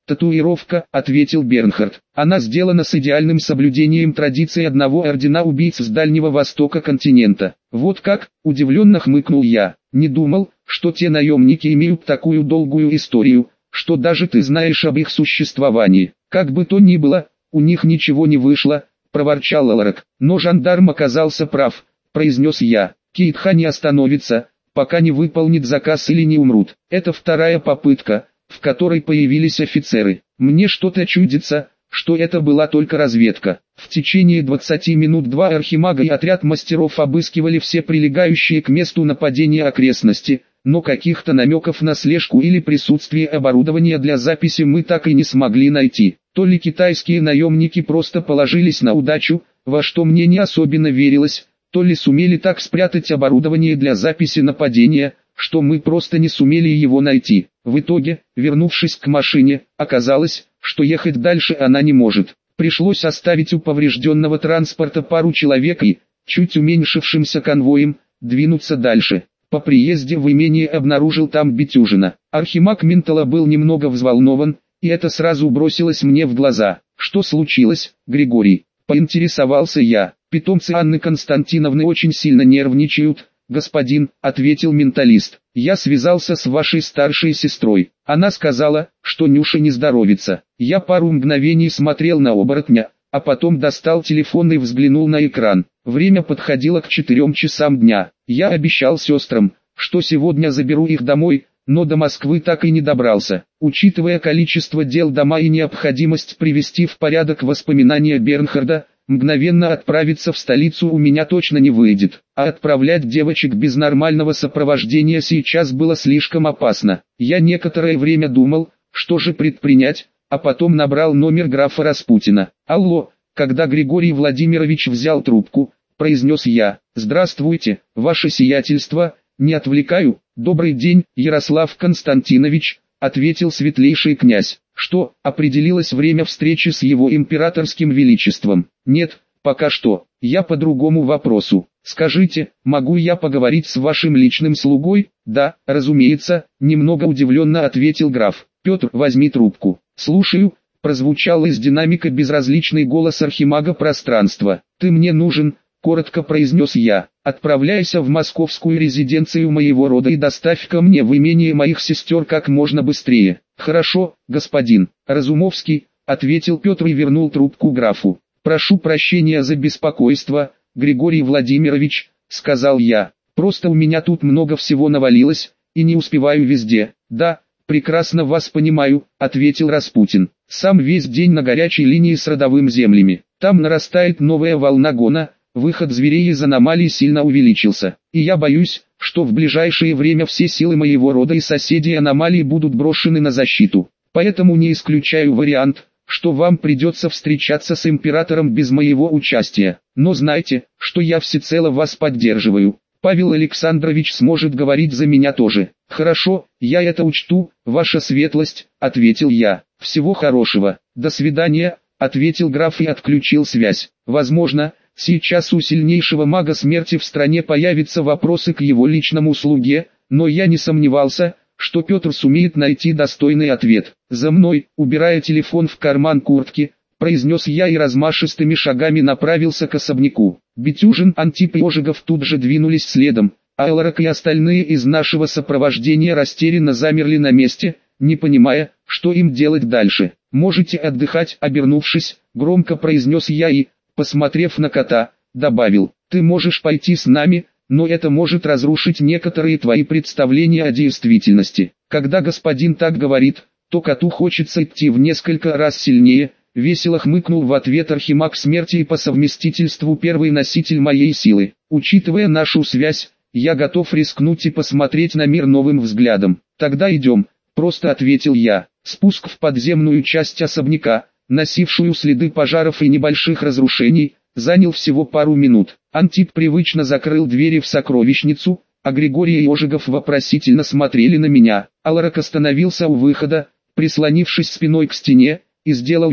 «Татуировка», — ответил Бернхард. «Она сделана с идеальным соблюдением традиций одного ордена убийц с Дальнего Востока континента». «Вот как?» — удивленно хмыкнул я. «Не думал, что те наемники имеют такую долгую историю, что даже ты знаешь об их существовании». «Как бы то ни было, у них ничего не вышло», — проворчал Элрак. «Но жандарм оказался прав», — произнес я. «Кейтха не остановится, пока не выполнит заказ или не умрут». Это вторая попытка, в которой появились офицеры. Мне что-то чудится, что это была только разведка. В течение 20 минут два архимага и отряд мастеров обыскивали все прилегающие к месту нападения окрестности, но каких-то намеков на слежку или присутствие оборудования для записи мы так и не смогли найти. То ли китайские наемники просто положились на удачу, во что мне не особенно верилось, то ли сумели так спрятать оборудование для записи нападения, что мы просто не сумели его найти. В итоге, вернувшись к машине, оказалось, что ехать дальше она не может. Пришлось оставить у поврежденного транспорта пару человек и, чуть уменьшившимся конвоем, двинуться дальше. По приезде в имение обнаружил там Битюжина. Архимаг Ментала был немного взволнован, и это сразу бросилось мне в глаза. «Что случилось, Григорий?» — поинтересовался я. «Питомцы Анны Константиновны очень сильно нервничают, господин», — ответил менталист. «Я связался с вашей старшей сестрой. Она сказала, что Нюша не здоровится». Я пару мгновений смотрел на оборотня, а потом достал телефон и взглянул на экран. Время подходило к 4 часам дня. Я обещал сестрам, что сегодня заберу их домой, но до Москвы так и не добрался. Учитывая количество дел дома и необходимость привести в порядок воспоминания Бернхарда, мгновенно отправиться в столицу у меня точно не выйдет, а отправлять девочек без нормального сопровождения сейчас было слишком опасно. Я некоторое время думал, что же предпринять, а потом набрал номер графа Распутина. «Алло», когда Григорий Владимирович взял трубку, произнес я. «Здравствуйте, ваше сиятельство, не отвлекаю?» «Добрый день, Ярослав Константинович», ответил светлейший князь. «Что, определилось время встречи с его императорским величеством?» «Нет, пока что. Я по другому вопросу. Скажите, могу я поговорить с вашим личным слугой?» «Да, разумеется», немного удивленно ответил граф. «Петр, возьми трубку». «Слушаю», прозвучал из динамика безразличный голос архимага пространства. «Ты мне нужен», коротко произнес я. «Отправляйся в московскую резиденцию моего рода и доставь ко мне в имение моих сестер как можно быстрее». «Хорошо, господин Разумовский», ответил Петр и вернул трубку графу. «Прошу прощения за беспокойство, Григорий Владимирович», сказал я. «Просто у меня тут много всего навалилось, и не успеваю везде». «Да, прекрасно вас понимаю», ответил Распутин. «Сам весь день на горячей линии с родовым землями. Там нарастает новая волна гона, выход зверей из аномалий сильно увеличился. И я боюсь, что в ближайшее время все силы моего рода и соседей аномалий будут брошены на защиту. Поэтому не исключаю вариант, что вам придется встречаться с императором без моего участия. Но знайте, что я всецело вас поддерживаю. Павел Александрович сможет говорить за меня тоже». «Хорошо, я это учту, ваша светлость», ответил я. «Всего хорошего, до свидания», ответил граф и отключил связь. «Возможно, сейчас у сильнейшего мага смерти в стране появятся вопросы к его личному слуге, но я не сомневался, что Петр сумеет найти достойный ответ. «За мной», убирая телефон в карман куртки, произнес я и размашистыми шагами направился к особняку. Битюжин, Антип и Ожегов тут же двинулись следом, а Элрак и остальные из нашего сопровождения растерянно замерли на месте, не понимая, что им делать дальше. «Можете отдыхать», обернувшись, громко произнес я и, посмотрев на кота, добавил: «Ты можешь пойти с нами, но это может разрушить некоторые твои представления о действительности». Когда господин так говорит, то коту хочется идти в несколько раз сильнее. Весело хмыкнул в ответ архимаг смерти и по совместительству первый носитель моей силы. «Учитывая нашу связь, я готов рискнуть и посмотреть на мир новым взглядом». «Тогда идем», просто ответил я. Спуск в подземную часть особняка, носившую следы пожаров и небольших разрушений, занял всего пару минут. Антип привычно закрыл двери в сокровищницу, а Григорий и Ожегов вопросительно смотрели на меня. Аларак остановился у выхода, прислонившись спиной к стене, и сделал вид,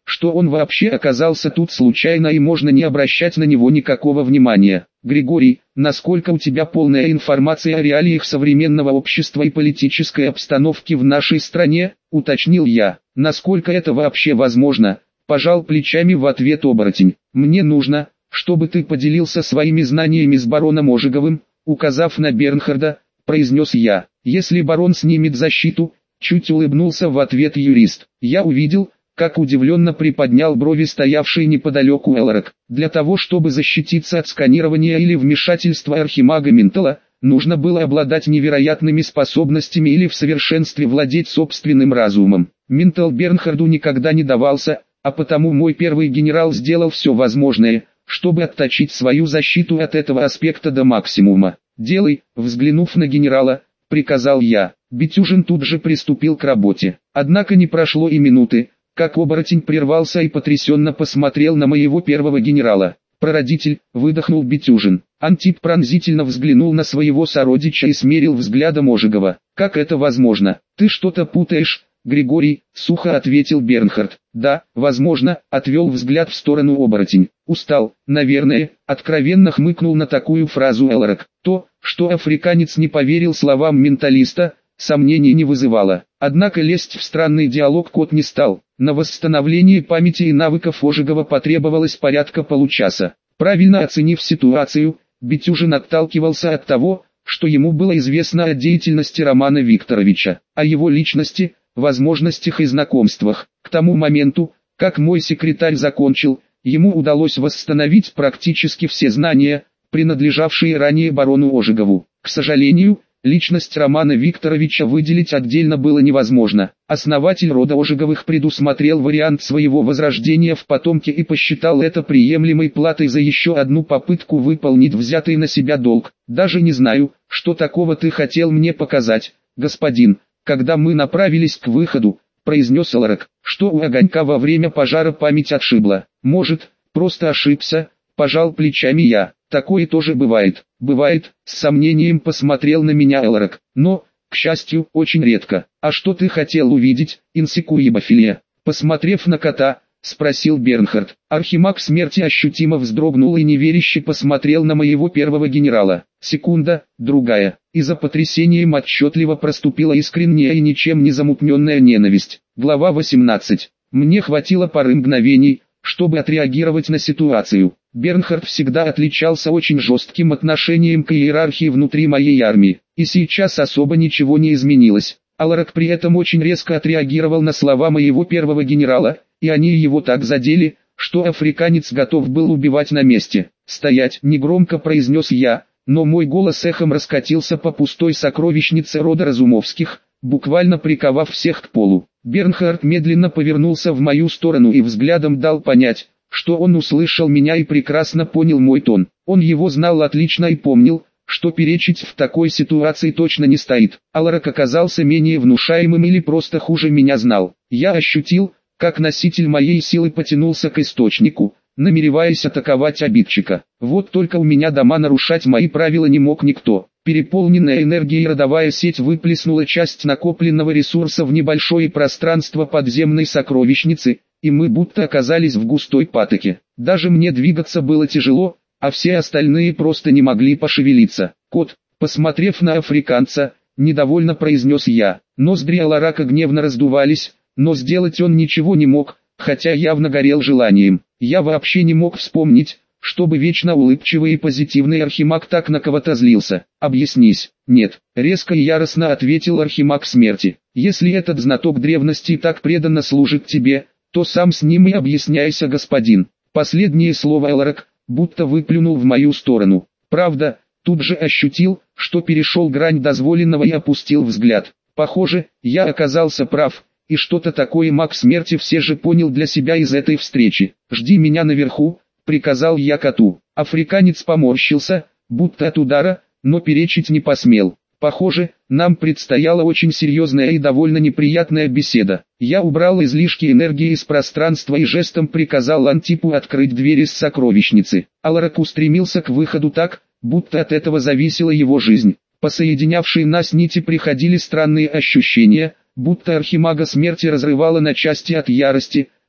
что он вообще оказался тут случайно и можно не обращать на него никакого внимания. Григорий, насколько у тебя полная информация о реалиях современного общества и политической обстановки в нашей стране, уточнил я. Насколько это вообще возможно, пожал плечами в ответ оборотень. Мне нужно, чтобы ты поделился своими знаниями с бароном Ожеговым, указав на Бернхарда, произнес я. Если барон снимет защиту, чуть улыбнулся в ответ юрист. Я увидел, как удивленно приподнял брови стоявший неподалеку Элрак. Для того, чтобы защититься от сканирования или вмешательства архимага Ментала, нужно было обладать невероятными способностями или в совершенстве владеть собственным разумом. Ментал Бернхарду никогда не давался, а потому мой первый генерал сделал все возможное, чтобы отточить свою защиту от этого аспекта до максимума. «Делай», взглянув на генерала, приказал я. Битюжин тут же приступил к работе. Однако не прошло и минуты, как оборотень прервался и потрясенно посмотрел на моего первого генерала. «Прародитель», выдохнул Битюжин. Антип пронзительно взглянул на своего сородича и смерил взглядом Ожегова. «Как это возможно? Ты что-то путаешь, Григорий», сухо ответил Бернхард. «Да, возможно», отвел взгляд в сторону оборотень. «Устал, наверное», откровенно хмыкнул на такую фразу Элрак. То, что африканец не поверил словам менталиста, сомнений не вызывало. Однако лезть в странный диалог кот не стал. На восстановление памяти и навыков Ожегова потребовалось порядка получаса. Правильно оценив ситуацию, Битюжин отталкивался от того, что ему было известно о деятельности Романа Викторовича, о его личности, возможностях и знакомствах. К тому моменту, как мой секретарь закончил, ему удалось восстановить практически все знания, принадлежавшие ранее барону Ожегову. К сожалению, личность Романа Викторовича выделить отдельно было невозможно. Основатель рода Ожеговых предусмотрел вариант своего возрождения в потомке и посчитал это приемлемой платой за еще одну попытку выполнить взятый на себя долг. «Даже не знаю, что такого ты хотел мне показать, господин, когда мы направились к выходу», произнес Элрак. «Что у огонька во время пожара память отшибла? Может, просто ошибся?» Пожал плечами я. «Такое тоже бывает». «Бывает», с сомнением посмотрел на меня Элрак. «Но, к счастью, очень редко». «А что ты хотел увидеть, инсекуибофилия?» Посмотрев на кота, спросил Бернхард. Архимаг смерти ощутимо вздрогнул и неверяще посмотрел на моего первого генерала. Секунда, другая, и за потрясением отчетливо проступила искренняя и ничем не замутненная ненависть. Глава 18. Мне хватило пары мгновений, чтобы отреагировать на ситуацию. Бернхард всегда отличался очень жестким отношением к иерархии внутри моей армии, и сейчас особо ничего не изменилось. Элрак при этом очень резко отреагировал на слова моего первого генерала, и они его так задели, что африканец готов был убивать на месте. «Стоять!» — негромко произнес я, но мой голос эхом раскатился по пустой сокровищнице рода Разумовских, буквально приковав всех к полу. Бернхард медленно повернулся в мою сторону и взглядом дал понять, что он услышал меня и прекрасно понял мой тон. Он его знал отлично и помнил, что перечить в такой ситуации точно не стоит. Элрак оказался менее внушаемым или просто хуже меня знал. Я ощутил, как носитель моей силы потянулся к источнику, намереваясь атаковать обидчика. Вот только у меня дома нарушать мои правила не мог никто. Переполненная энергией родовая сеть выплеснула часть накопленного ресурса в небольшое пространство подземной сокровищницы, и мы будто оказались в густой патоке. Даже мне двигаться было тяжело, а все остальные просто не могли пошевелиться. «Кот», посмотрев на африканца, недовольно произнес я. Ноздри Элрака гневно раздувались, но сделать он ничего не мог, хотя явно горел желанием. Я вообще не мог вспомнить, чтобы вечно улыбчивый и позитивный архимаг так на кого-то злился. «Объяснись». «Нет», резко и яростно ответил архимаг смерти. «Если этот знаток древности так преданно служит тебе, то сам с ним и объясняйся, господин». Последнее слово Элрак будто выплюнул в мою сторону. Правда, тут же ощутил, что перешел грань дозволенного и опустил взгляд. Похоже, я оказался прав, и что-то такое маг смерти все же понял для себя из этой встречи. «Жди меня наверху», — приказал я коту. Африканец поморщился, будто от удара, но перечить не посмел. Похоже, нам предстояла очень серьезная и довольно неприятная беседа. Я убрал излишки энергии из пространства и жестом приказал Антипу открыть двери с сокровищницы. Элрак устремился к выходу так, будто от этого зависела его жизнь. По соединявшей нас нити приходили странные ощущения, будто архимага смерти разрывало на части от ярости,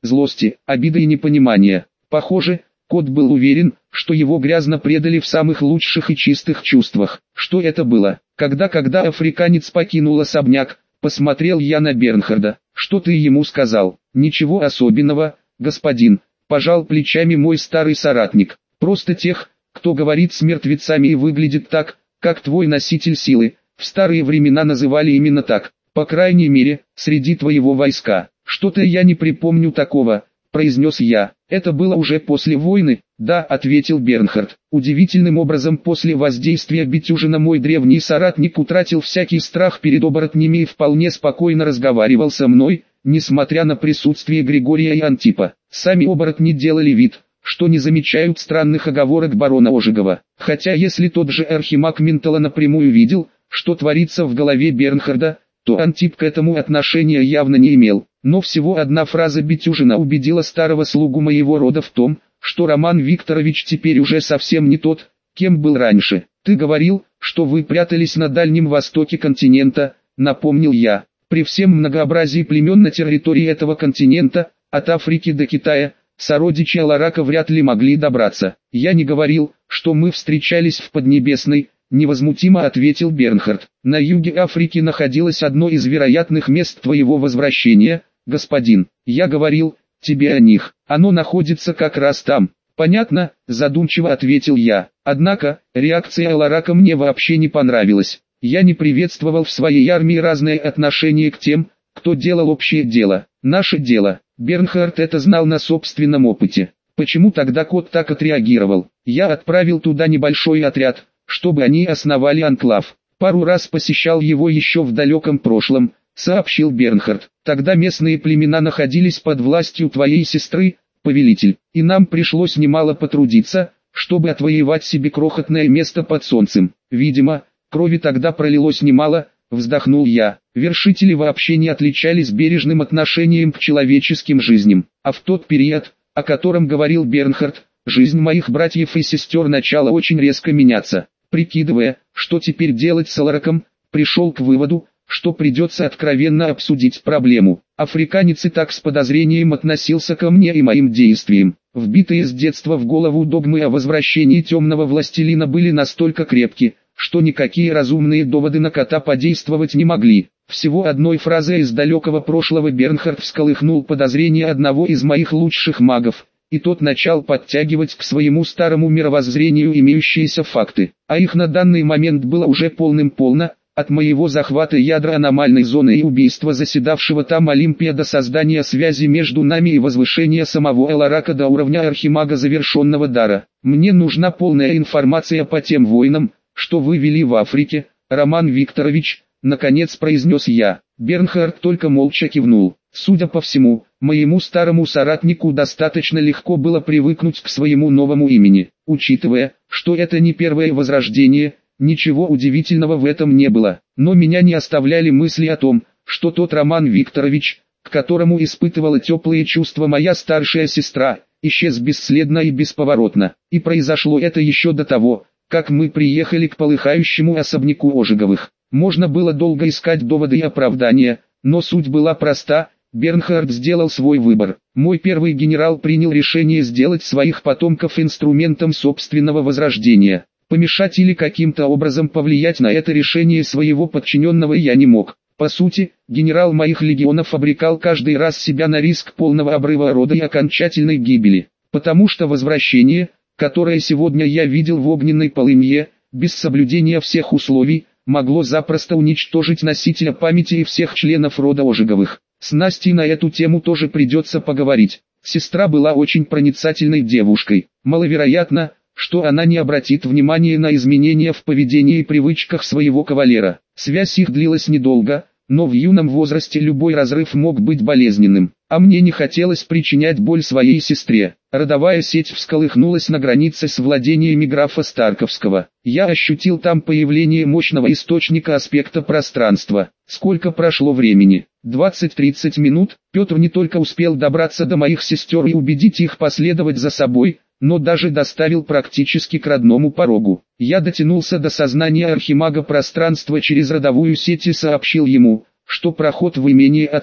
злости, обиды и непонимания. Похоже, кот был уверен, что его грязно предали в самых лучших и чистых чувствах. Что это было? Когда африканец покинул особняк, посмотрел я на Бернхарда. Что ты ему сказал? Ничего особенного, господин, пожал плечами мой старый соратник. Просто тех, кто говорит с мертвецами и выглядит так, как твой носитель силы, в старые времена называли именно так, по крайней мере, среди твоего войска. Что-то я не припомню такого, произнес я. Это было уже после войны, да, ответил Бернхард. Удивительным образом после воздействия Бетюжина мой древний соратник утратил всякий страх перед оборотнями и вполне спокойно разговаривал со мной, несмотря на присутствие Григория и Антипа. Сами оборотни делали вид, что не замечают странных оговорок барона Ожегова. Хотя если тот же архимаг Ментала напрямую видел, что творится в голове Бернхарда, то Антип к этому отношения явно не имел. Но всего одна фраза Бетюжина убедила старого слугу моего рода в том, что Роман Викторович теперь уже совсем не тот, кем был раньше. «Ты говорил, что вы прятались на Дальнем Востоке континента», — напомнил я. «При всем многообразии племен на территории этого континента, от Африки до Китая, сородичи Аларака вряд ли могли добраться. Я не говорил, что мы встречались в Поднебесной», — невозмутимо ответил Бернхард. «На юге Африки находилось одно из вероятных мест твоего возвращения, господин. Я говорил тебе о них. Оно находится как раз там». «Понятно», — задумчиво ответил я. Однако, реакция Аларака мне вообще не понравилась. Я не приветствовал в своей армии разные отношения к тем, кто делал общее дело. Наше дело. Бернхард это знал на собственном опыте. Почему тогда кот так отреагировал? Я отправил туда небольшой отряд, чтобы они основали анклав. Пару раз посещал его еще в далеком прошлом, сообщил Бернхард. Тогда местные племена находились под властью твоей сестры, повелитель, и нам пришлось немало потрудиться, чтобы отвоевать себе крохотное место под солнцем. Видимо, крови тогда пролилось немало, вздохнул я. Вершители вообще не отличались бережным отношением к человеческим жизням. А в тот период, о котором говорил Бернхард, жизнь моих братьев и сестер начала очень резко меняться. Прикидывая, что теперь делать с Алараком, пришел к выводу, что придется откровенно обсудить проблему. Африканец и так с подозрением относился ко мне и моим действиям. Вбитые с детства в голову догмы о возвращении темного властелина были настолько крепки, что никакие разумные доводы на кота подействовать не могли. Всего одной фразой из далекого прошлого Бернхард всколыхнул подозрения одного из моих лучших магов, и тот начал подтягивать к своему старому мировоззрению имеющиеся факты. А их на данный момент было уже полным-полно, от моего захвата ядра аномальной зоны и убийства заседавшего там Олимпия до создания связи между нами и возвышения самого Аларака до уровня архимага завершенного дара. Мне нужна полная информация по тем войнам, что вы вели в Африке, Роман Викторович, наконец произнес я. Бернхард только молча кивнул. Судя по всему, моему старому соратнику достаточно легко было привыкнуть к своему новому имени. Учитывая, что это не первое возрождение, ничего удивительного в этом не было. Но меня не оставляли мысли о том, что тот Роман Викторович, к которому испытывала теплые чувства моя старшая сестра, исчез бесследно и бесповоротно. И произошло это еще до того, как мы приехали к полыхающему особняку Ожеговых. Можно было долго искать доводы и оправдания, но суть была проста. Бернхард сделал свой выбор. Мой первый генерал принял решение сделать своих потомков инструментом собственного возрождения. Помешать или каким-то образом повлиять на это решение своего подчиненного я не мог. По сути, генерал моих легионов обрекал каждый раз себя на риск полного обрыва рода и окончательной гибели. Потому что возвращение, которое сегодня я видел в огненной полымье, без соблюдения всех условий, могло запросто уничтожить носителя памяти и всех членов рода Ожеговых. С Настей на эту тему тоже придется поговорить. Сестра была очень проницательной девушкой. Маловероятно, что она не обратит внимания на изменения в поведении и привычках своего кавалера. Связь их длилась недолго, но в юном возрасте любой разрыв мог быть болезненным. А мне не хотелось причинять боль своей сестре. Родовая сеть всколыхнулась на границе с владениями графа Старковского. Я ощутил там появление мощного источника аспекта пространства. Сколько прошло времени? 20-30 минут. Петр не только успел добраться до моих сестер и убедить их последовать за собой, но даже доставил практически к родному порогу. Я дотянулся до сознания архимага пространства через родовую сеть и сообщил ему, что проход в имение открыт.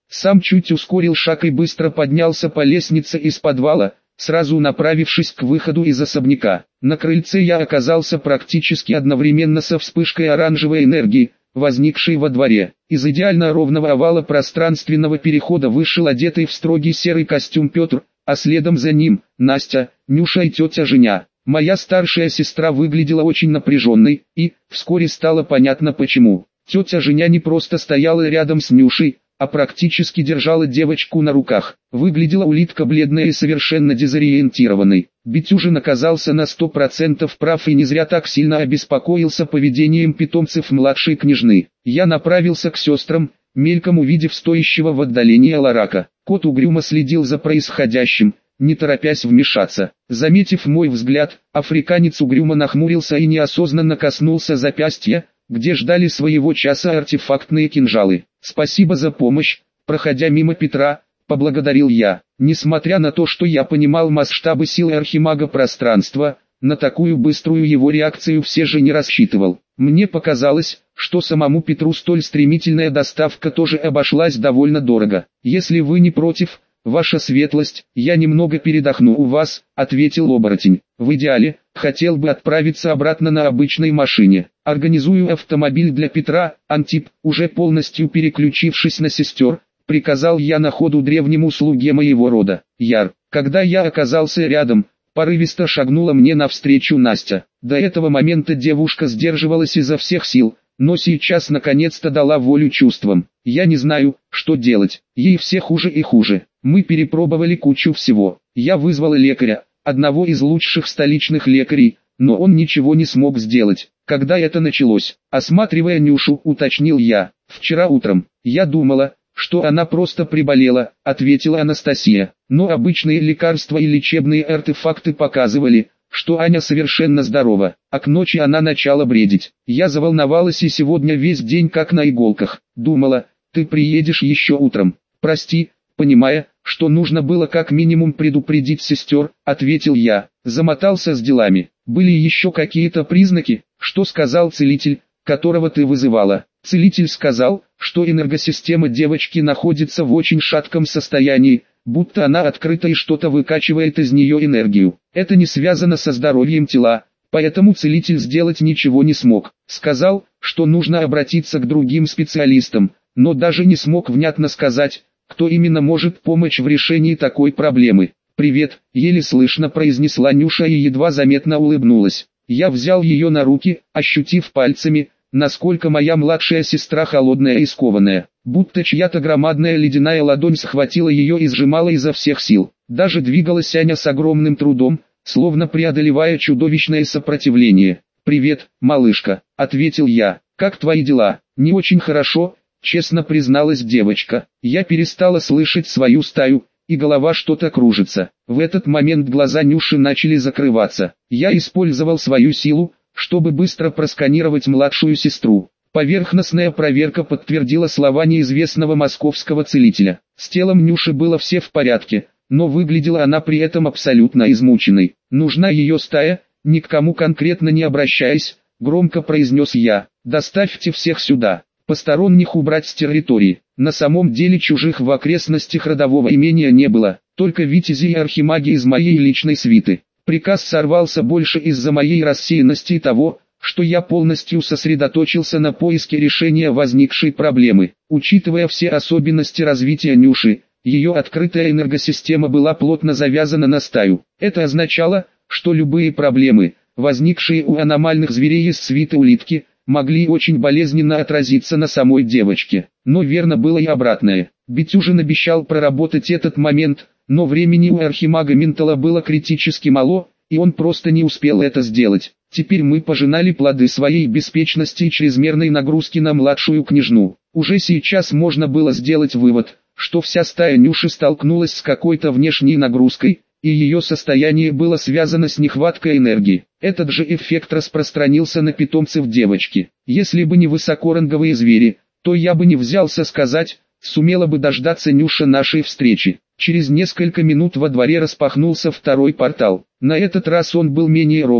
Сам чуть ускорил шаг и быстро поднялся по лестнице из подвала, сразу направившись к выходу из особняка. На крыльце я оказался практически одновременно со вспышкой оранжевой энергии, возникшей во дворе. Из идеально ровного овала пространственного перехода вышел одетый в строгий серый костюм Петр, а следом за ним Настя, Нюша и тетя Женя. Моя старшая сестра выглядела очень напряженной, и вскоре стало понятно почему. Тетя Женя не просто стояла рядом с Нюшей, а практически держала девочку на руках. Выглядела улитка бледная и совершенно дезориентированной. Битюжин оказался на 100% прав и не зря так сильно обеспокоился поведением питомцев младшей княжны. Я направился к сестрам, мельком увидев стоящего в отдалении Аларака. Кот угрюмо следил за происходящим, не торопясь вмешаться. Заметив мой взгляд, африканец угрюмо нахмурился и неосознанно коснулся запястья, где ждали своего часа артефактные кинжалы. «Спасибо за помощь», проходя мимо Петра, поблагодарил я. Несмотря на то, что я понимал масштабы силы архимага пространства, на такую быструю его реакцию все же не рассчитывал. Мне показалось, что самому Петру столь стремительная доставка тоже обошлась довольно дорого. «Если вы не против, ваша светлость, я немного передохну у вас», — ответил оборотень. «В идеале, хотел бы отправиться обратно на обычной машине. Организую автомобиль для Петра». Антип, уже полностью переключившись на сестер, приказал я на ходу древнему слуге моего рода. Яр. Когда я оказался рядом, порывисто шагнула мне навстречу Настя. До этого момента девушка сдерживалась изо всех сил, но сейчас наконец-то дала волю чувствам. Я не знаю, что делать. Ей все хуже и хуже. Мы перепробовали кучу всего. Я вызвал лекаря, одного из лучших столичных лекарей, но он ничего не смог сделать. Когда это началось? Осматривая Нюшу, уточнил я. Вчера утром. Я думала, что она просто приболела, ответила Анастасия. Но обычные лекарства и лечебные артефакты показывали, что Аня совершенно здорова, а к ночи она начала бредить. Я заволновалась и сегодня весь день как на иголках. Думала, ты приедешь еще утром. Прости, понимая, что нужно было как минимум предупредить сестер, ответил я. Замотался с делами. Были еще какие-то признаки? Что сказал целитель, которого ты вызывала? Целитель сказал, что энергосистема девочки находится в очень шатком состоянии, будто она открыта и что-то выкачивает из нее энергию. Это не связано со здоровьем тела, поэтому целитель сделать ничего не смог. Сказал, что нужно обратиться к другим специалистам, но даже не смог внятно сказать, кто именно может помочь в решении такой проблемы. «Привет», — еле слышно произнесла Нюша и едва заметно улыбнулась. Я взял ее на руки, ощутив пальцами, насколько моя младшая сестра холодная и скованная, будто чья-то громадная ледяная ладонь схватила ее и сжимала изо всех сил. Даже двигалась Аня с огромным трудом, словно преодолевая чудовищное сопротивление. «Привет, малышка», — ответил я. «Как твои дела?» «Не очень хорошо», — честно призналась девочка. Я перестала слышать свою стаю, и голова что-то кружится. В этот момент глаза Нюши начали закрываться. Я использовал свою силу, чтобы быстро просканировать младшую сестру. Поверхностная проверка подтвердила слова неизвестного московского целителя. С телом Нюши было все в порядке, но выглядела она при этом абсолютно измученной. «Нужна ее стая», ни к кому конкретно не обращаясь, громко произнес я. «Доставьте всех сюда. Посторонних убрать с территории». На самом деле чужих в окрестностях родового имения не было, только витязи и архимаги из моей личной свиты. Приказ сорвался больше из-за моей рассеянности и того, что я полностью сосредоточился на поиске решения возникшей проблемы. Учитывая все особенности развития Нюши, ее открытая энергосистема была плотно завязана на стаю. Это означало, что любые проблемы, возникшие у аномальных зверей из свиты улитки, могли очень болезненно отразиться на самой девочке. Но верно было и обратное. Битюжин обещал проработать этот момент, но времени у архимага Ментала было критически мало, и он просто не успел это сделать. Теперь мы пожинали плоды своей беспечности и чрезмерной нагрузки на младшую княжну. Уже сейчас можно было сделать вывод, что вся стая Нюши столкнулась с какой-то внешней нагрузкой, и ее состояние было связано с нехваткой энергии. Этот же эффект распространился на питомцев девочки. Если бы не высокоранговые звери, то я бы не взялся сказать, сумела бы дождаться Нюша нашей встречи. Через несколько минут во дворе распахнулся второй портал. На этот раз он был менее ровным,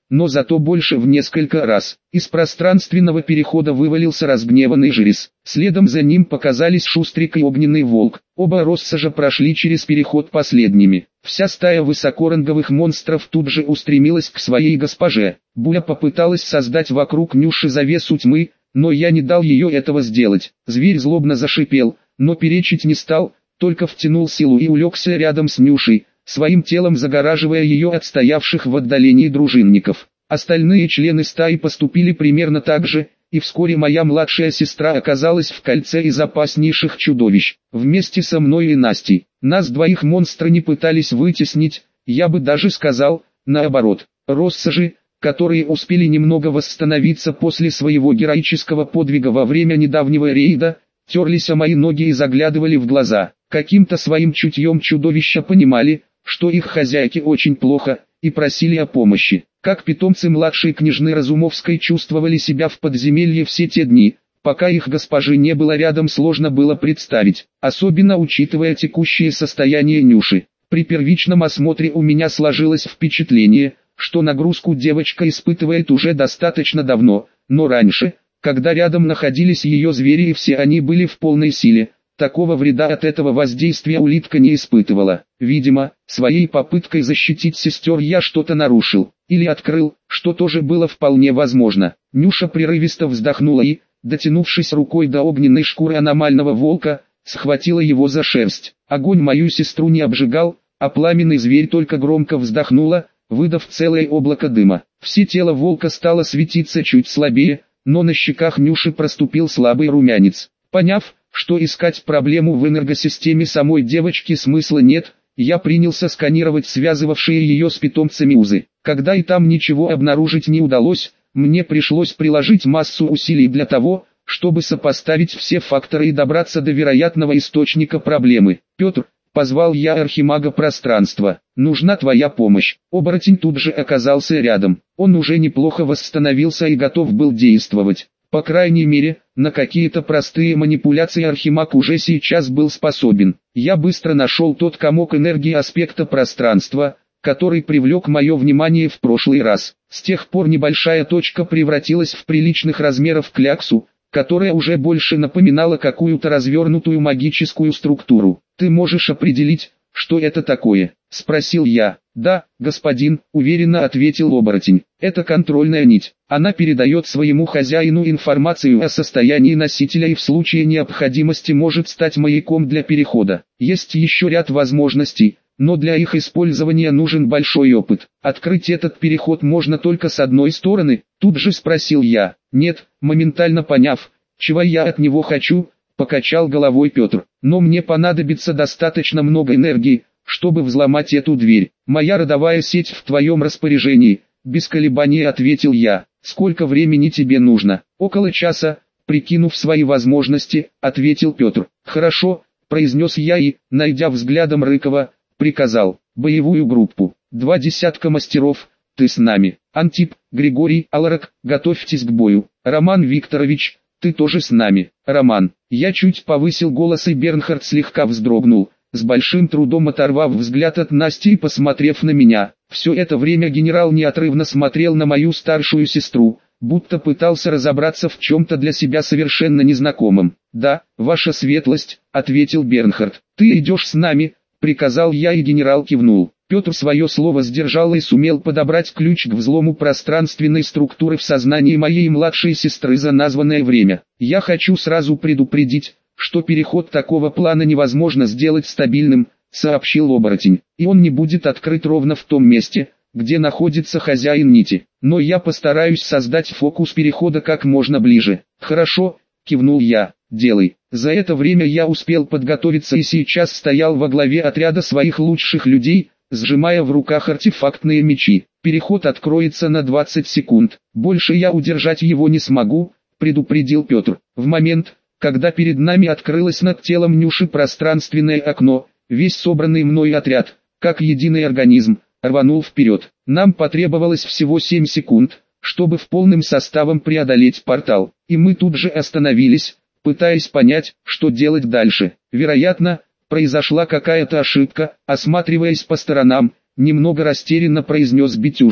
но зато больше в несколько раз. Из пространственного перехода вывалился разгневанный Жрис. Следом за ним показались Шустрик и Огненный Волк. Оба Россажа прошли через переход последними. Вся стая высокоранговых монстров тут же устремилась к своей госпоже. Буля попыталась создать вокруг Нюши завесу тьмы, но я не дал ее этого сделать. Зверь злобно зашипел, но перечить не стал, только втянул силу и улегся рядом с Нюшей, своим телом загораживая ее от стоявших в отдалении дружинников. Остальные члены стаи поступили примерно так же, и вскоре моя младшая сестра оказалась в кольце из опаснейших чудовищ, вместе со мной и Настей. Нас двоих монстры не пытались вытеснить, я бы даже сказал, наоборот. Россажи, которые успели немного восстановиться после своего героического подвига во время недавнего рейда, терлись о мои ноги и заглядывали в глаза. Каким-то своим чутьем чудовища понимали, что их хозяйке очень плохо, и просили о помощи. Как питомцы младшей княжны Разумовской чувствовали себя в подземелье все те дни, пока их госпожи не было рядом, сложно было представить, особенно учитывая текущее состояние Нюши. При первичном осмотре у меня сложилось впечатление, что нагрузку девочка испытывает уже достаточно давно, но раньше, когда рядом находились ее звери и все они были в полной силе, такого вреда от этого воздействия улитка не испытывала. Видимо, своей попыткой защитить сестер я что-то нарушил, или открыл, что тоже было вполне возможно. Нюша прерывисто вздохнула и, дотянувшись рукой до огненной шкуры аномального волка, схватила его за шерсть. Огонь мою сестру не обжигал, а пламенный зверь только громко вздохнула, выдав целое облако дыма. Все тело волка стало светиться чуть слабее, но на щеках Нюши проступил слабый румянец. Поняв, что искать проблему в энергосистеме самой девочки смысла нет, я принялся сканировать связывавшие ее с питомцами узы. Когда и там ничего обнаружить не удалось, мне пришлось приложить массу усилий для того, чтобы сопоставить все факторы и добраться до вероятного источника проблемы. «Петр», — позвал я архимага пространства, — «нужна твоя помощь». Оборотень тут же оказался рядом. Он уже неплохо восстановился и готов был действовать. По крайней мере, на какие-то простые манипуляции архимаг уже сейчас был способен. Я быстро нашел тот комок энергии аспекта пространства, который привлек мое внимание в прошлый раз. С тех пор небольшая точка превратилась в приличных размеров кляксу, которая уже больше напоминала какую-то развернутую магическую структуру. «Ты можешь определить, что это такое?» — спросил я. «Да, господин», — уверенно ответил оборотень. «Это контрольная нить. Она передает своему хозяину информацию о состоянии носителя и в случае необходимости может стать маяком для перехода. Есть еще ряд возможностей, но для их использования нужен большой опыт. Открыть этот переход можно только с одной стороны?» Тут же спросил я. «Нет», моментально поняв, чего я от него хочу, покачал головой Петр. «Но мне понадобится достаточно много энергии, чтобы взломать эту дверь. Моя родовая сеть в твоем распоряжении», без колебаний ответил я. «Сколько времени тебе нужно?» «Около часа», прикинув свои возможности, ответил Петр. «Хорошо», произнес я и, найдя взглядом Рыкова, приказал: «Боевую группу, 2 десятка мастеров, ты с нами. Антип, Григорий, Аларак, готовьтесь к бою. Роман Викторович, ты тоже с нами». «Роман». Я чуть повысил голос, и Бернхард слегка вздрогнул, с большим трудом оторвав взгляд от Насти и посмотрев на меня. Все это время генерал неотрывно смотрел на мою старшую сестру, будто пытался разобраться в чем-то для себя совершенно незнакомом. «Да, ваша светлость», — ответил Бернхард. «Ты идешь с нами», — приказал я, и генерал кивнул. Петр свое слово сдержал и сумел подобрать ключ к взлому пространственной структуры в сознании моей младшей сестры за названное время. «Я хочу сразу предупредить, что переход такого плана невозможно сделать стабильным», — сообщил оборотень. «И он не будет открыт ровно в том месте, где находится хозяин нити. Но я постараюсь создать фокус перехода как можно ближе». «Хорошо», — кивнул я, — «делай». За это время я успел подготовиться и сейчас стоял во главе отряда своих лучших людей, сжимая в руках артефактные мечи. «Переход откроется на 20 секунд. Больше я удержать его не смогу», — предупредил Петр. В момент, когда перед нами открылось над телом Нюши пространственное окно, весь собранный мной отряд, как единый организм, рванул вперед. Нам потребовалось всего 7 секунд, чтобы в полным составом преодолеть портал, и мы тут же остановились, пытаясь понять, что делать дальше. Вероятно, произошла какая-то ошибка. Осматриваясь по сторонам, немного растерянно произнес Битюжин.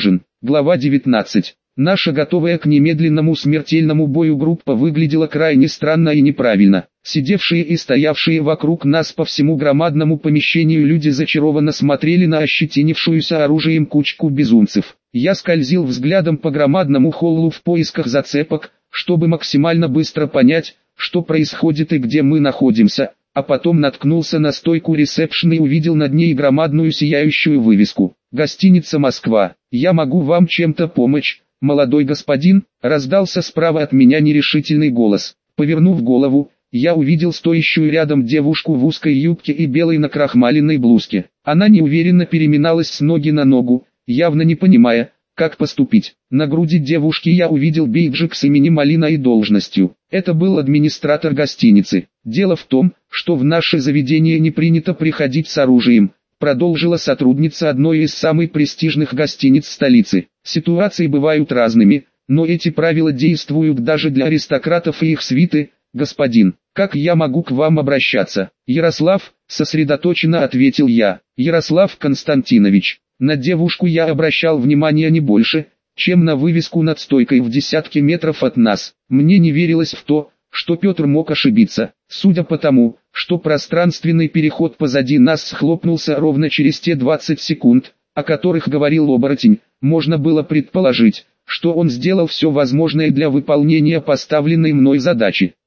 Глава 19. Наша готовая к немедленному смертельному бою группа выглядела крайне странно и неправильно. Сидевшие и стоявшие вокруг нас по всему громадному помещению люди зачарованно смотрели на ощетинившуюся оружием кучку безумцев. Я скользил взглядом по громадному холлу в поисках зацепок, чтобы максимально быстро понять, что происходит и где мы находимся, а потом наткнулся на стойку ресепшн и увидел над ней громадную сияющую вывеску. «Гостиница Москва. Я могу вам чем-то помочь, молодой господин?» Раздался справа от меня нерешительный голос. Повернув голову, я увидел стоящую рядом девушку в узкой юбке и белой накрахмаленной блузке. Она неуверенно переминалась с ноги на ногу, явно не понимая, как поступить. На груди девушки я увидел бейджик с именем Алина и должностью. Это был администратор гостиницы. «Дело в том, что в наше заведение не принято приходить с оружием», продолжила сотрудница одной из самых престижных гостиниц столицы. «Ситуации бывают разными, но эти правила действуют даже для аристократов и их свиты, господин. Как я могу к вам обращаться?» «Ярослав», сосредоточенно ответил я. «Ярослав Константинович». На девушку я обращал внимание не больше, чем на вывеску над стойкой в десятке метров от нас. Мне не верилось в то, что Петр мог ошибиться. Судя по тому, что пространственный переход позади нас схлопнулся ровно через те 20 секунд, о которых говорил оборотень, можно было предположить, что он сделал все возможное для выполнения поставленной мной задачи.